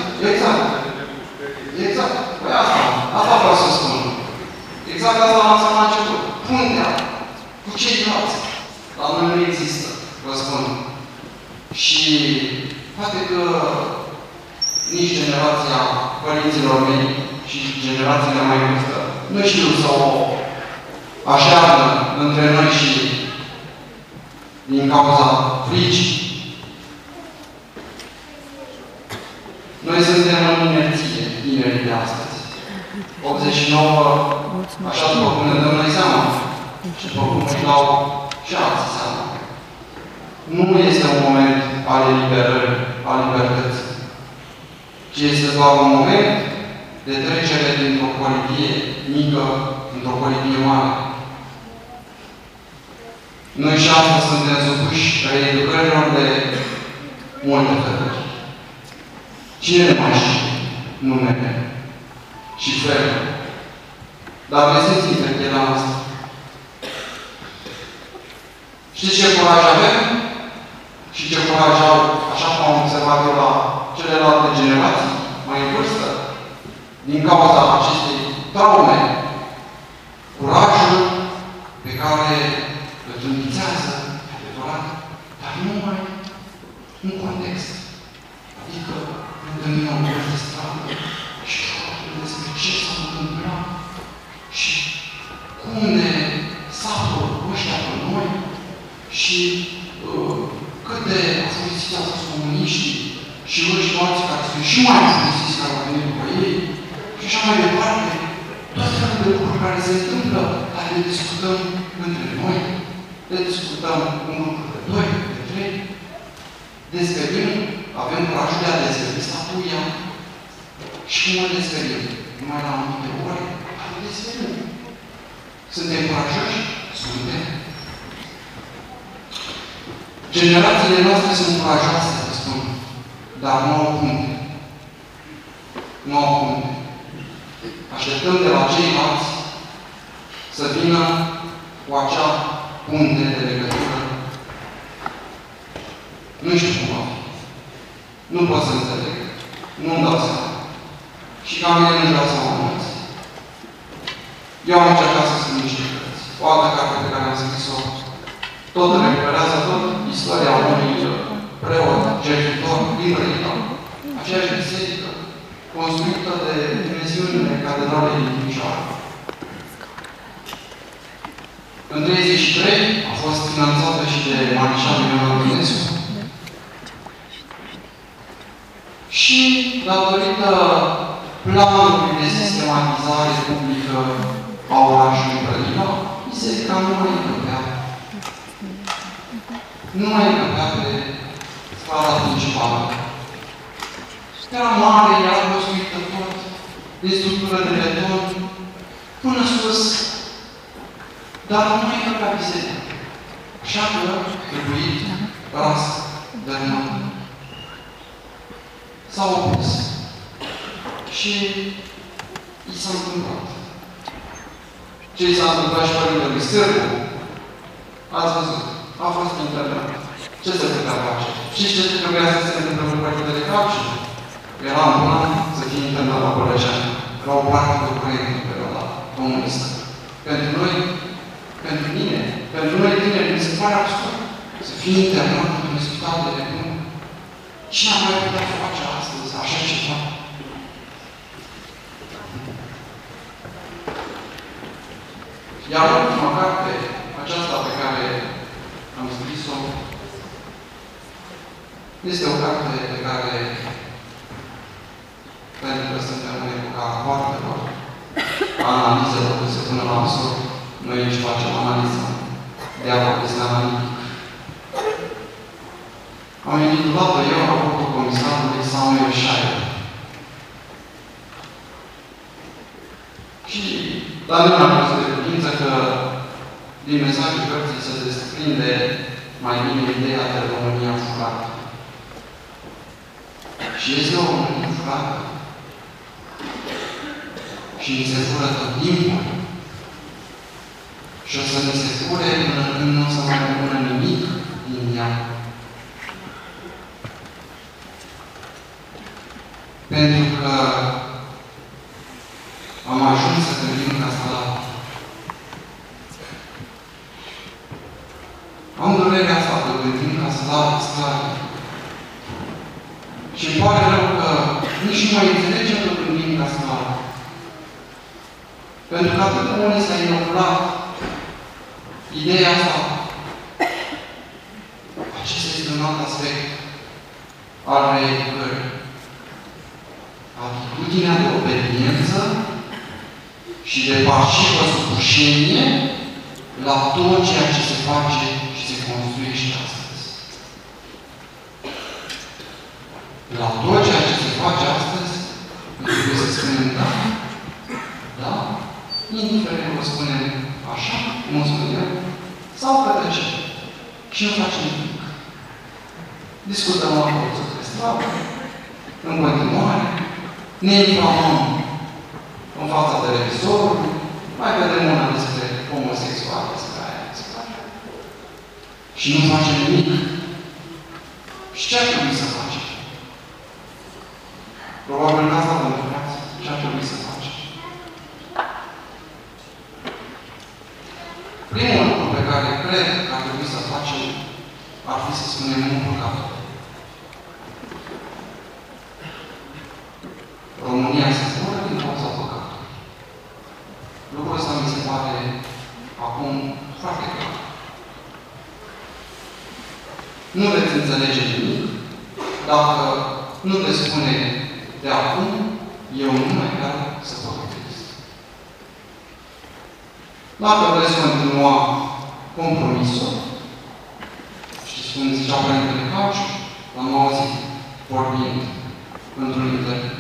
Păi asta vreau să spun. Exact asta am spus la început. Puntea cu ceilalți. La noi nu există, vă spun. Și poate că nici generația părinților mei și generațiile mai vârstă nu știu să o așearnă între noi și din cauza fricii. Noi suntem în inerție, tinerii de astăzi. 89, așa după cum ne dăm noi seama, și după cum își dau și alții seama. Nu este un moment al eliberării, al libertății, ci este doar un moment de trecere dintr-o politie mică într-o politie mare. Noi și astăzi suntem supuși reeducărilor de multe feluri. Cine ne mai știe numele și felul? Dar găsiți intercherea noastră. Știți ce curaj avem? și ce curaj au, așa cum am observat eu la celelalte generații mai în vârstă, din cauza acestei traume, curajul pe care îl trâmbițează, adevărat, dar numai în context. Adică întâlnim o de stradă și totul despre ce s-a întâmplat și cum ne satură ăștia pe noi și cât de afurisiți au fost comuniștii și ăștia alții care sunt și mai afurisiți care au venit după ei și așa mai departe. Toate felul de lucruri care se întâmplă, dar le discutăm între noi, le discutăm în grupuri de 2, de 3, dezvelim, avem curajul de a dezveli statuia și cum îl dezvelim? Numai la anumite ore, dar îl dezvelim. Suntem curajoși? Suntem. Generațiile noastre sunt curajoase, vă spun, dar nu au punte. Nu au punte. Așteptăm de la ceilalți să vină cu acea punte de legătură. Nu știu cum va fi. Nu pot să înțeleg. Nu-mi dau seama. Și ca mine nu-mi dau seama mulți. Eu am încercat să scriu niște cărți. O altă carte pe care am scris-o tot recuperează tot istoria unui preot, jertfitor, din Brăila. Aceeași biserică, construită de dimensiunile catedralei din Timișoara. În 1933 a fost finanțată și de Marișalul Ioan Ionescu. Și, datorită planului de sistematizare publică a orașului Brăila, biserica nu mai încăpea. Nu mai încăpea pe strada principală. Era mare, era construită tot, din structură de beton, până sus, dar nu mai încăpea biserica. Așa că trebuit rasă, dărâmată. S-au opus. Și i s-a întâmplat. Ce i s-a întâmplat și părintelui Sârbu? Ați văzut. A fost internat. Ce se putea face? Și ce trebuia să se întâmple cu părintele Capci? Era în plan să fie internat la Bălăceani. Era o practică curentă în perioada comunistă. Pentru noi, pentru mine, pentru noi tineri, mi se pare absurd să fie internat într-un spital de nebun. Cine ar mai putea face astăzi așa ceva? Iar ultima carte, aceasta pe care am scris-o, este o carte pe care, pentru că suntem în epoca rapoartelor, analizelor puse până la absurd, noi aici facem analiză de apropiați analitic. Am intitulat-o eu raportul comisarului Samuel Shire. Și la mine am fost de credință că din mesajul cărții se desprinde mai bine ideea de România furată. Și este o România furată. Și ni se fură tot timpul. Și o să ni se fure până când nu o să mai rămână nimic din ea. Pentru că am ajuns să gândim ca salat. Am durerea asta de gândim ca salat stare. Și îmi pare rău că nici nu mai înțelegem că gândim ca salat. Pentru că atât de mult s-a inoculat ideea asta. Acesta este un alt aspect al reeducării. Atitudinea de obediență și de pasivă supușenie la tot ceea ce se face și se construiește astăzi. La tot ceea ce se face astăzi, trebuie să spunem da. Da? Indiferent o spunem așa, cum o spun eu, sau cătăce. Și nu facem nimic. Discutăm la colțul pe stradă, în continuare, ne inflamăm în fața televizorului, mai vedem una despre homosexual, despre aia, despre aia. Și nu facem nimic Ce ar trebui să facem? Probabil că asta vă întrebați. Ce ar trebui să facem? Primul lucru pe care cred că ar trebui să facem ar fi să spunem nu păcatul. România se zboară din cauza păcatului. Lucrul ăsta mi se pare acum foarte clar. Nu veți înțelege nimic dacă nu veți spune de acum, eu nu mai vreau să păcătuiesc. Dacă veți continua compromisul, știți cum zicea Părintele Caciu, l-am auzit vorbind într-un interviu.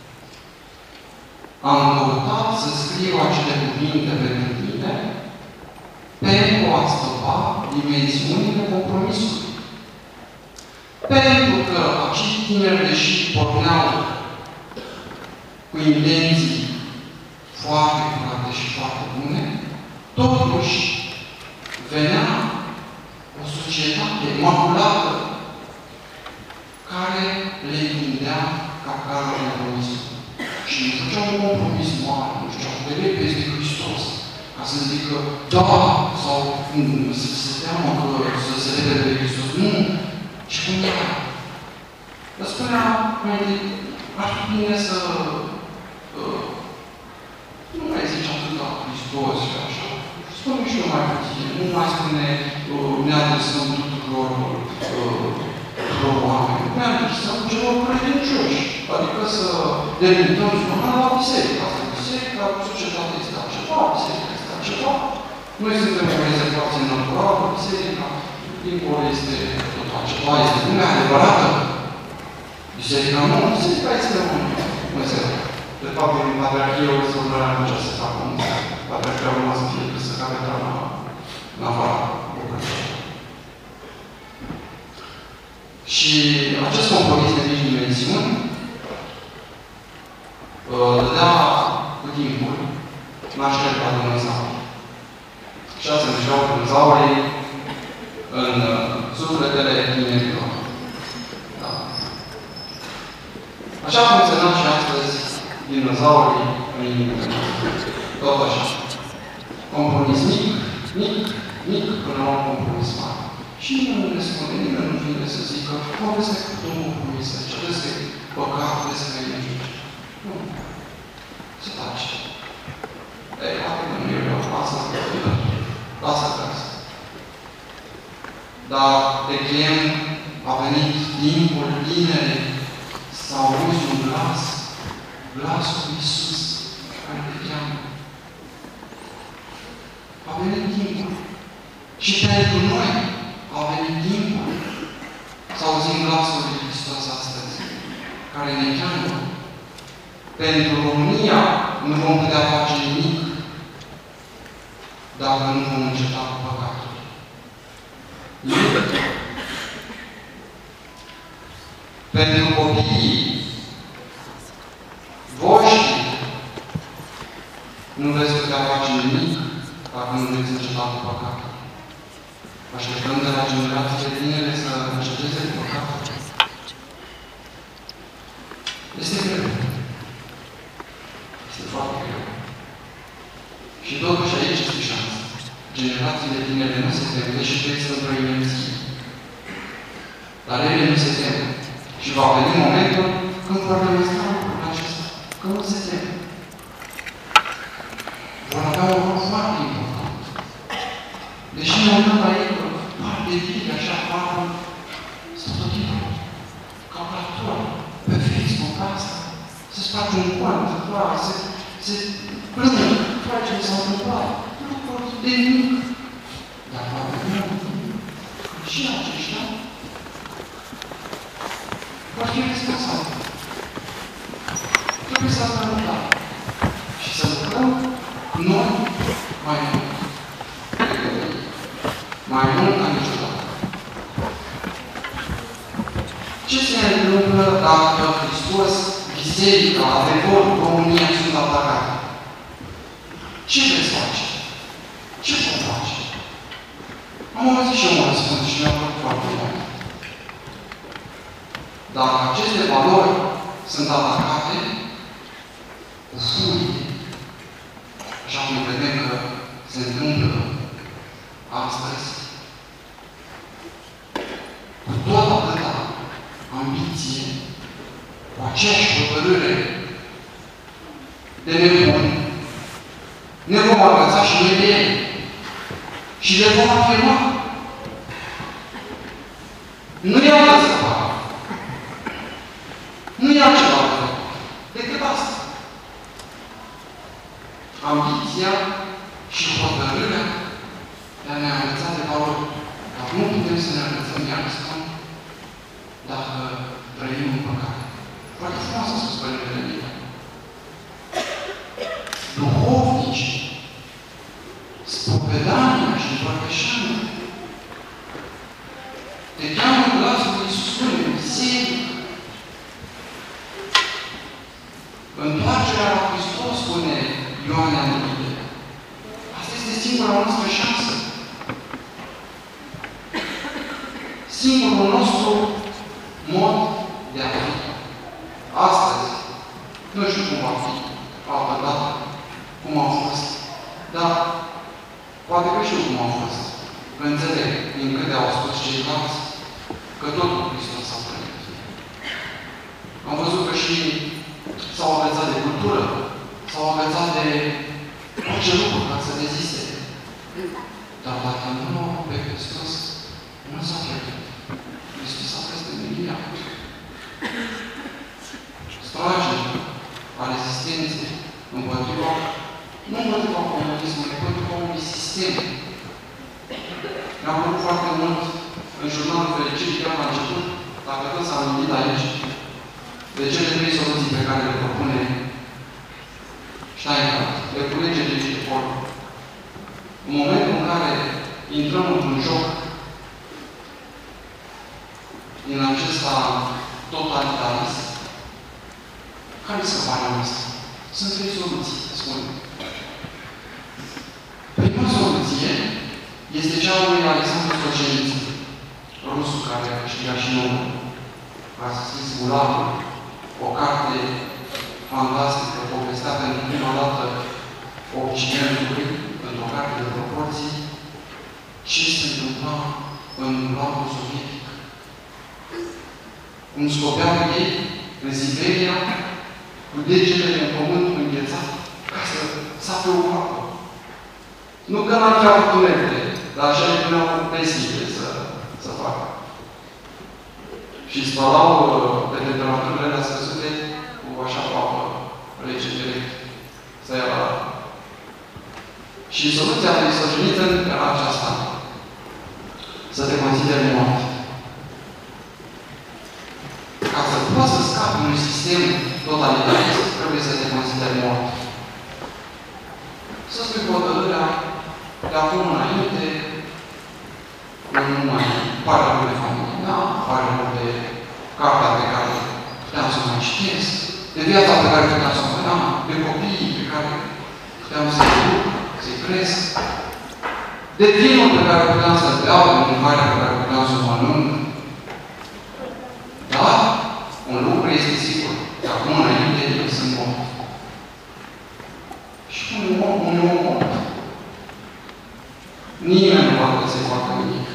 Am căutat să scriu acele cuvinte pentru tine pentru a stăpa dimensiunile compromisului. Pentru că acești tineri, deși porneau cu intenții foarte curate și foarte bune, totuși venea o societate maculată care le întindea capcanul compromisului. Și nu făceau un compromis mare, nu știu, de repede de Hristos, ca să zică da, sau să se teamă că să se repede de Hristos. Nu! Și cum era? Dar spunea, ar fi bine să nu mai zice atâta Hristos și așa. Spune și eu mai puțin. Nu mai spune ne adresăm tuturor oameni. Ne adresăm celor credincioși. Adică să delimităm spunea la biserică. Asta e biserica, societatea este altceva, biserica este altceva. Noi suntem o rezervație naturală, biserica, dincolo este tot altceva, este lumea adevărată. Biserica nu, biserica este Dumnezeu. De fapt, în Patriarhie o să urmărea în această facă un Patriarhia urmă să fie să care treaba în afara București. Și acest compromis de mici dimensiuni dădea cu timpul naștere la Dumnezeu. Și asta începeau dinozaurii în sufletele tinerilor. Da. Așa funcționa și astăzi dinozaurii în inimile noastre. Tot așa. Compromis mic, până la un compromis mare. Și nimeni nu ne spune, nimeni nu vine să zică, mă, vezi că ai făcut un compromis aici, vezi că e păcat, vezi că e nimic. Nu. Se tace. Ei, poate că nu e rău, lasă acasă. Dar de chem a venit timpul binele să auzi un glas, glasul lui Iisus, care te cheamă. A venit timpul. Și pentru noi a venit timpul să auzim glasul lui Hristos astăzi, care ne cheamă. Pentru România nu vom putea face nimic dacă nu vom înceta cu păcatul. Pentru copiii voștri nu veți putea face nimic dacă nu veți înceta cu păcatul. Așteptăm de la generațiile tinere să înceteze cu păcatul. Este greu. Este foarte greu. Și totuși aici este șansă. Generațiile tinere nu se tem, deși trăiesc într-o inerție. Dar ele nu se tem. Și va veni momentul când vor demonstra lucrul acesta. Că nu se tem. Vor avea un rol foarte important. Deși ne uităm la ei, par de vie, așa, par stătotită, ca platură, pe Facebook, asta, se-ți face un cont, se plânge, face ce s-a întâmplat. Lucruri de nimic. Dar la urmă, și aceștia vor fi responsabili. Trebuie să avem răbdare. Și să lucrăm noi mai mult. Mai mult ca niciodată. Ce se întâmplă dacă Hristos, Biserica, adevărul, România sunt atacate? Ce veți face? Ce vom face? Am auzit și eu un răspuns și mi-a plăcut foarte mult. Dacă aceste valori sunt atacate, cu furie, așa cum vedem că se întâmplă astăzi, cu tot atâta ambiție, cu aceeași hotărâre de nebuni, ne vom agăța și noi de ele. Și le vom afirma. Nu e altă să facă. Nu e altceva de făcut decât asta. Ambiția și hotărârea de a ne agăța de valori. Dar nu putem să ne agățăm iar stăm dacă trăim în păcate. Foarte frumos a spus Părintele Mică. Duhovnici, spovedania și împărtășania te cheamă în glasul lui Iisus, spune, în biserică. Întoarcerea la Hristos, spune Ioan Anumite. Asta este singura noastră șansă. Singurul nostru mod de a fi. Astăzi, nu știu cum va fi, altă dată, cum a fost, dar poate că știu cum a fost. Înțeleg, din câte au spus ceilalți, că totul Hristos s-a trăit. Am văzut că și s-au agățat de cultură, s-au agățat de orice lucru ca să reziste. Dar dacă nu au pe Hristos, nu s-a trăit. Hristos a fost în Biblia. Strajnic a rezistenței împotriva, nu împotriva comunismului, împotriva unui sistem. Mi-a plăcut foarte mult în jurnalul Fericirii, chiar la început, dacă tot s-a gândit aici, de cele 3 soluții pe care le propune Steingart, le culege de niște forme. În momentul în care intrăm într-un joc din acesta totalitarist, care e scăparea noastră? Sunt 3 soluții, spune. Prima soluție este cea a lui Alexandru Solzhenitsyn, rusul care a câștigat și Nobel. A scris Gulag, o carte fantastică, povestea pentru prima dată Occidentului, într-o carte de proporții, ce se întâmpla în blocul sovietic. Cum scopeau ei în Siberia, cu degetele în pământul înghețat, ca să sape o apă. Nu că n-ar fi avut tunelele, dar așa le puneau desibile să facă. Și spălau pe temperaturile alea scăzute cu așa o apă rece direct. Să ia la... Și soluția lui Solzhenitsyn era aceasta. Să te consideri mort. Ca să poți să scapi unui sistem totalitarist, trebuie să te consideri mort. Să spui hotărârea de acum înainte, nu mai pare rău de familie, da, pare rău de cartea pe care puteam să o mai citesc, de viața pe care puteam să o vedem, de copiii pe care puteam să-i duc, să-i cresc, de vinul pe care puteam să-l beau, de mâncarea pe care puteam să o mănânc. Dar, un lucru este sigur, de acum înainte eu sunt mort. Și un om mort. Nimeni nu poate să-i facă nimic.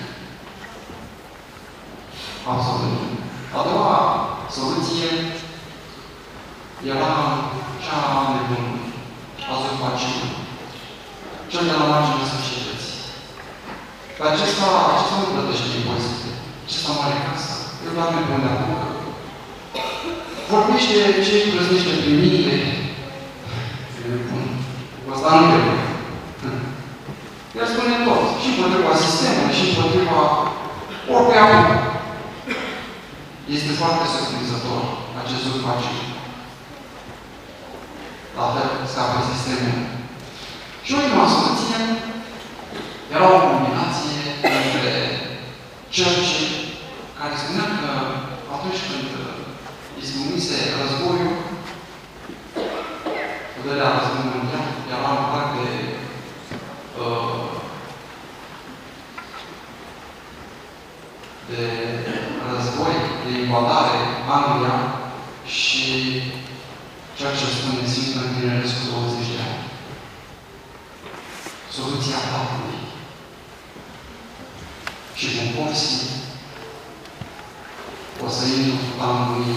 Absolut. A doua soluție era cea a nebunului, a zofaciului, cel de la marginea societății. Pe acesta nu plătește impozite. Acesta mare casă. El doar ne pune acum. Vorbește ce îi plăznește prin minte. Ăsta nu trebuie. El spune tot. Și împotriva sistemului, și împotriva oricui acum. Este foarte surprinzător acest lucru face. La fel, scapă sistemul. Și ultima soluție era o combinație între Churchill, care spunea că atunci când izbucnise războiul, puterea războiului mondial, era un prag de război, de invadare tare Anglia și ceea ce spune Sfântul Tinerescu 20 de ani. Soluția Tatălui. Și cu porții o să intru cu tanului.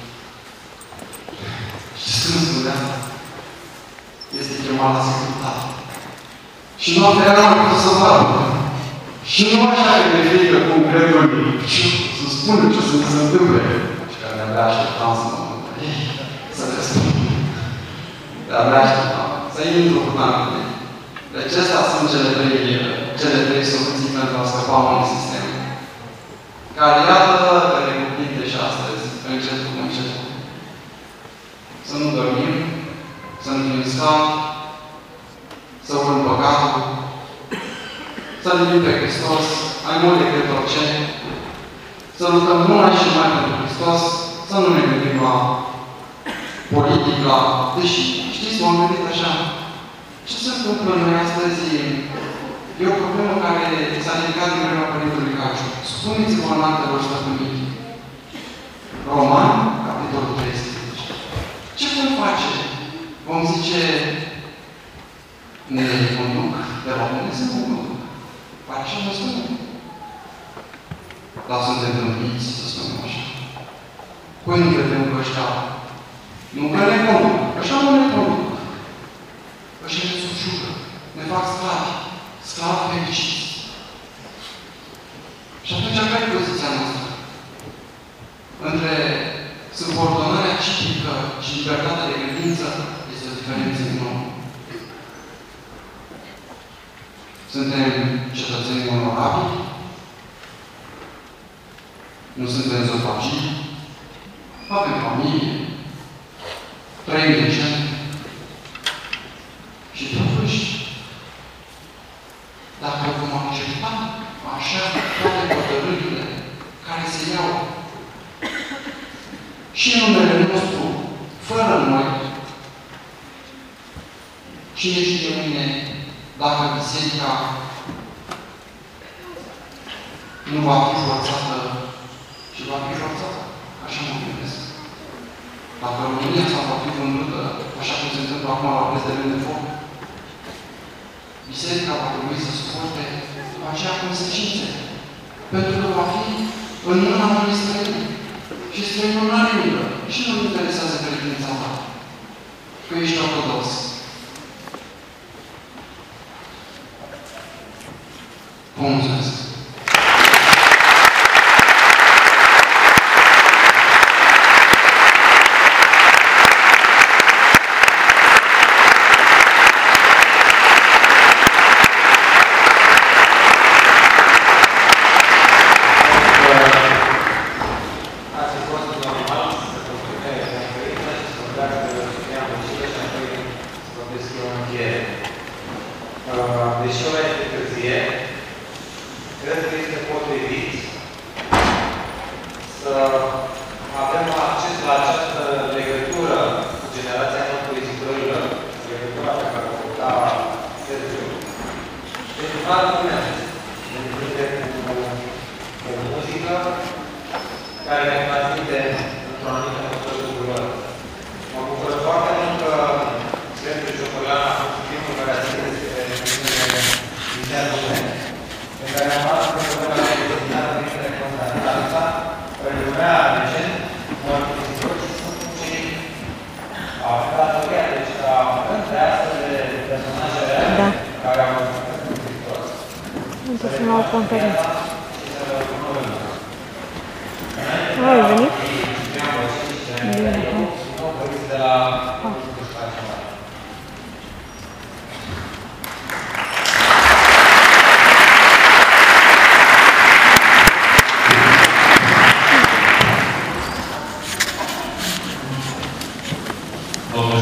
Și Sfântul asta este chemat la securitate. Și noaptea era mai putut să vadă. Și nu așa că de frică cum cred unii. Și să spună ce să se întâmple. Și că de-abia așteptam să mă întâmple. Să le spun. De-abia așteptam. Să intru cu tanului. Deci astea sunt cele trei soluții pentru a scăpa unui sistem. Care, iată, le cuprinde și astăzi, încetul cu încetul. Să nu dormim, să nu fim scavi, să urâm păcatul, să-L iubim pe Hristos, mai mult decât orice, să luptăm numai și mai pentru Hristos, să nu ne gândim la politica, deși, știți, m-am gândit așa, ce se întâmplă noi astăzi? E o problemă care s-a ridicat din vremea Părintelui Caciu. Spuneți-vă în actelor stăpânite. Roman, capitolul 13. Ce vom face? Vom zice, ne conduc de la Dumnezeu, nu conduc. Pare așa mă spune. Dar suntem tâmpiți, să spunem așa. Păi nu credem că ăștia nu că ne conduc. Așa nu ne conduc. Ăștia ne subjugă. Ne fac sclavi. Sclavi fericiți. Și atunci care e poziția noastră? Între subordonarea civică și libertatea de credință este o diferență enormă. Suntem cetățeni onorabili, nu suntem zăpacii, avem familie, trăim decent și totuși, dacă vom accepta așa toate hotărârile care se iau și în numele nostru, fără noi, cine știe mâine dacă biserica nu va fi forțată și va fi forțată, așa mă gândesc. Dacă România asta va fi vândută, așa cum se întâmplă acum la preț de lemn de foc, biserica va trebui să suporte aceea consecințe. Pentru că va fi în mâna unui străini. Și străinul nu are milă. Și nu-l interesează credința ta. Că ești ortodox. Vă mulțumesc! Deși ora este târzie, cred că este potrivit să avem acces la această legătură cu generația compoziitorilor, legătura pe care o putea Sergiu. Deci, doar cu muzică care ne transmite într-o anumită măsură tulburări. Mă bucură foarte mult că Sergiu Ciopolean a fost primul care a scris în care am aflat că problema de dezvoltare dintre Constanța, prelumea recent, mărturisitor și sunt cei aflat ea, deci ca între astfel de personaje reale care au văzut în Hristos. Să la o conferință. Ai venit? Bine.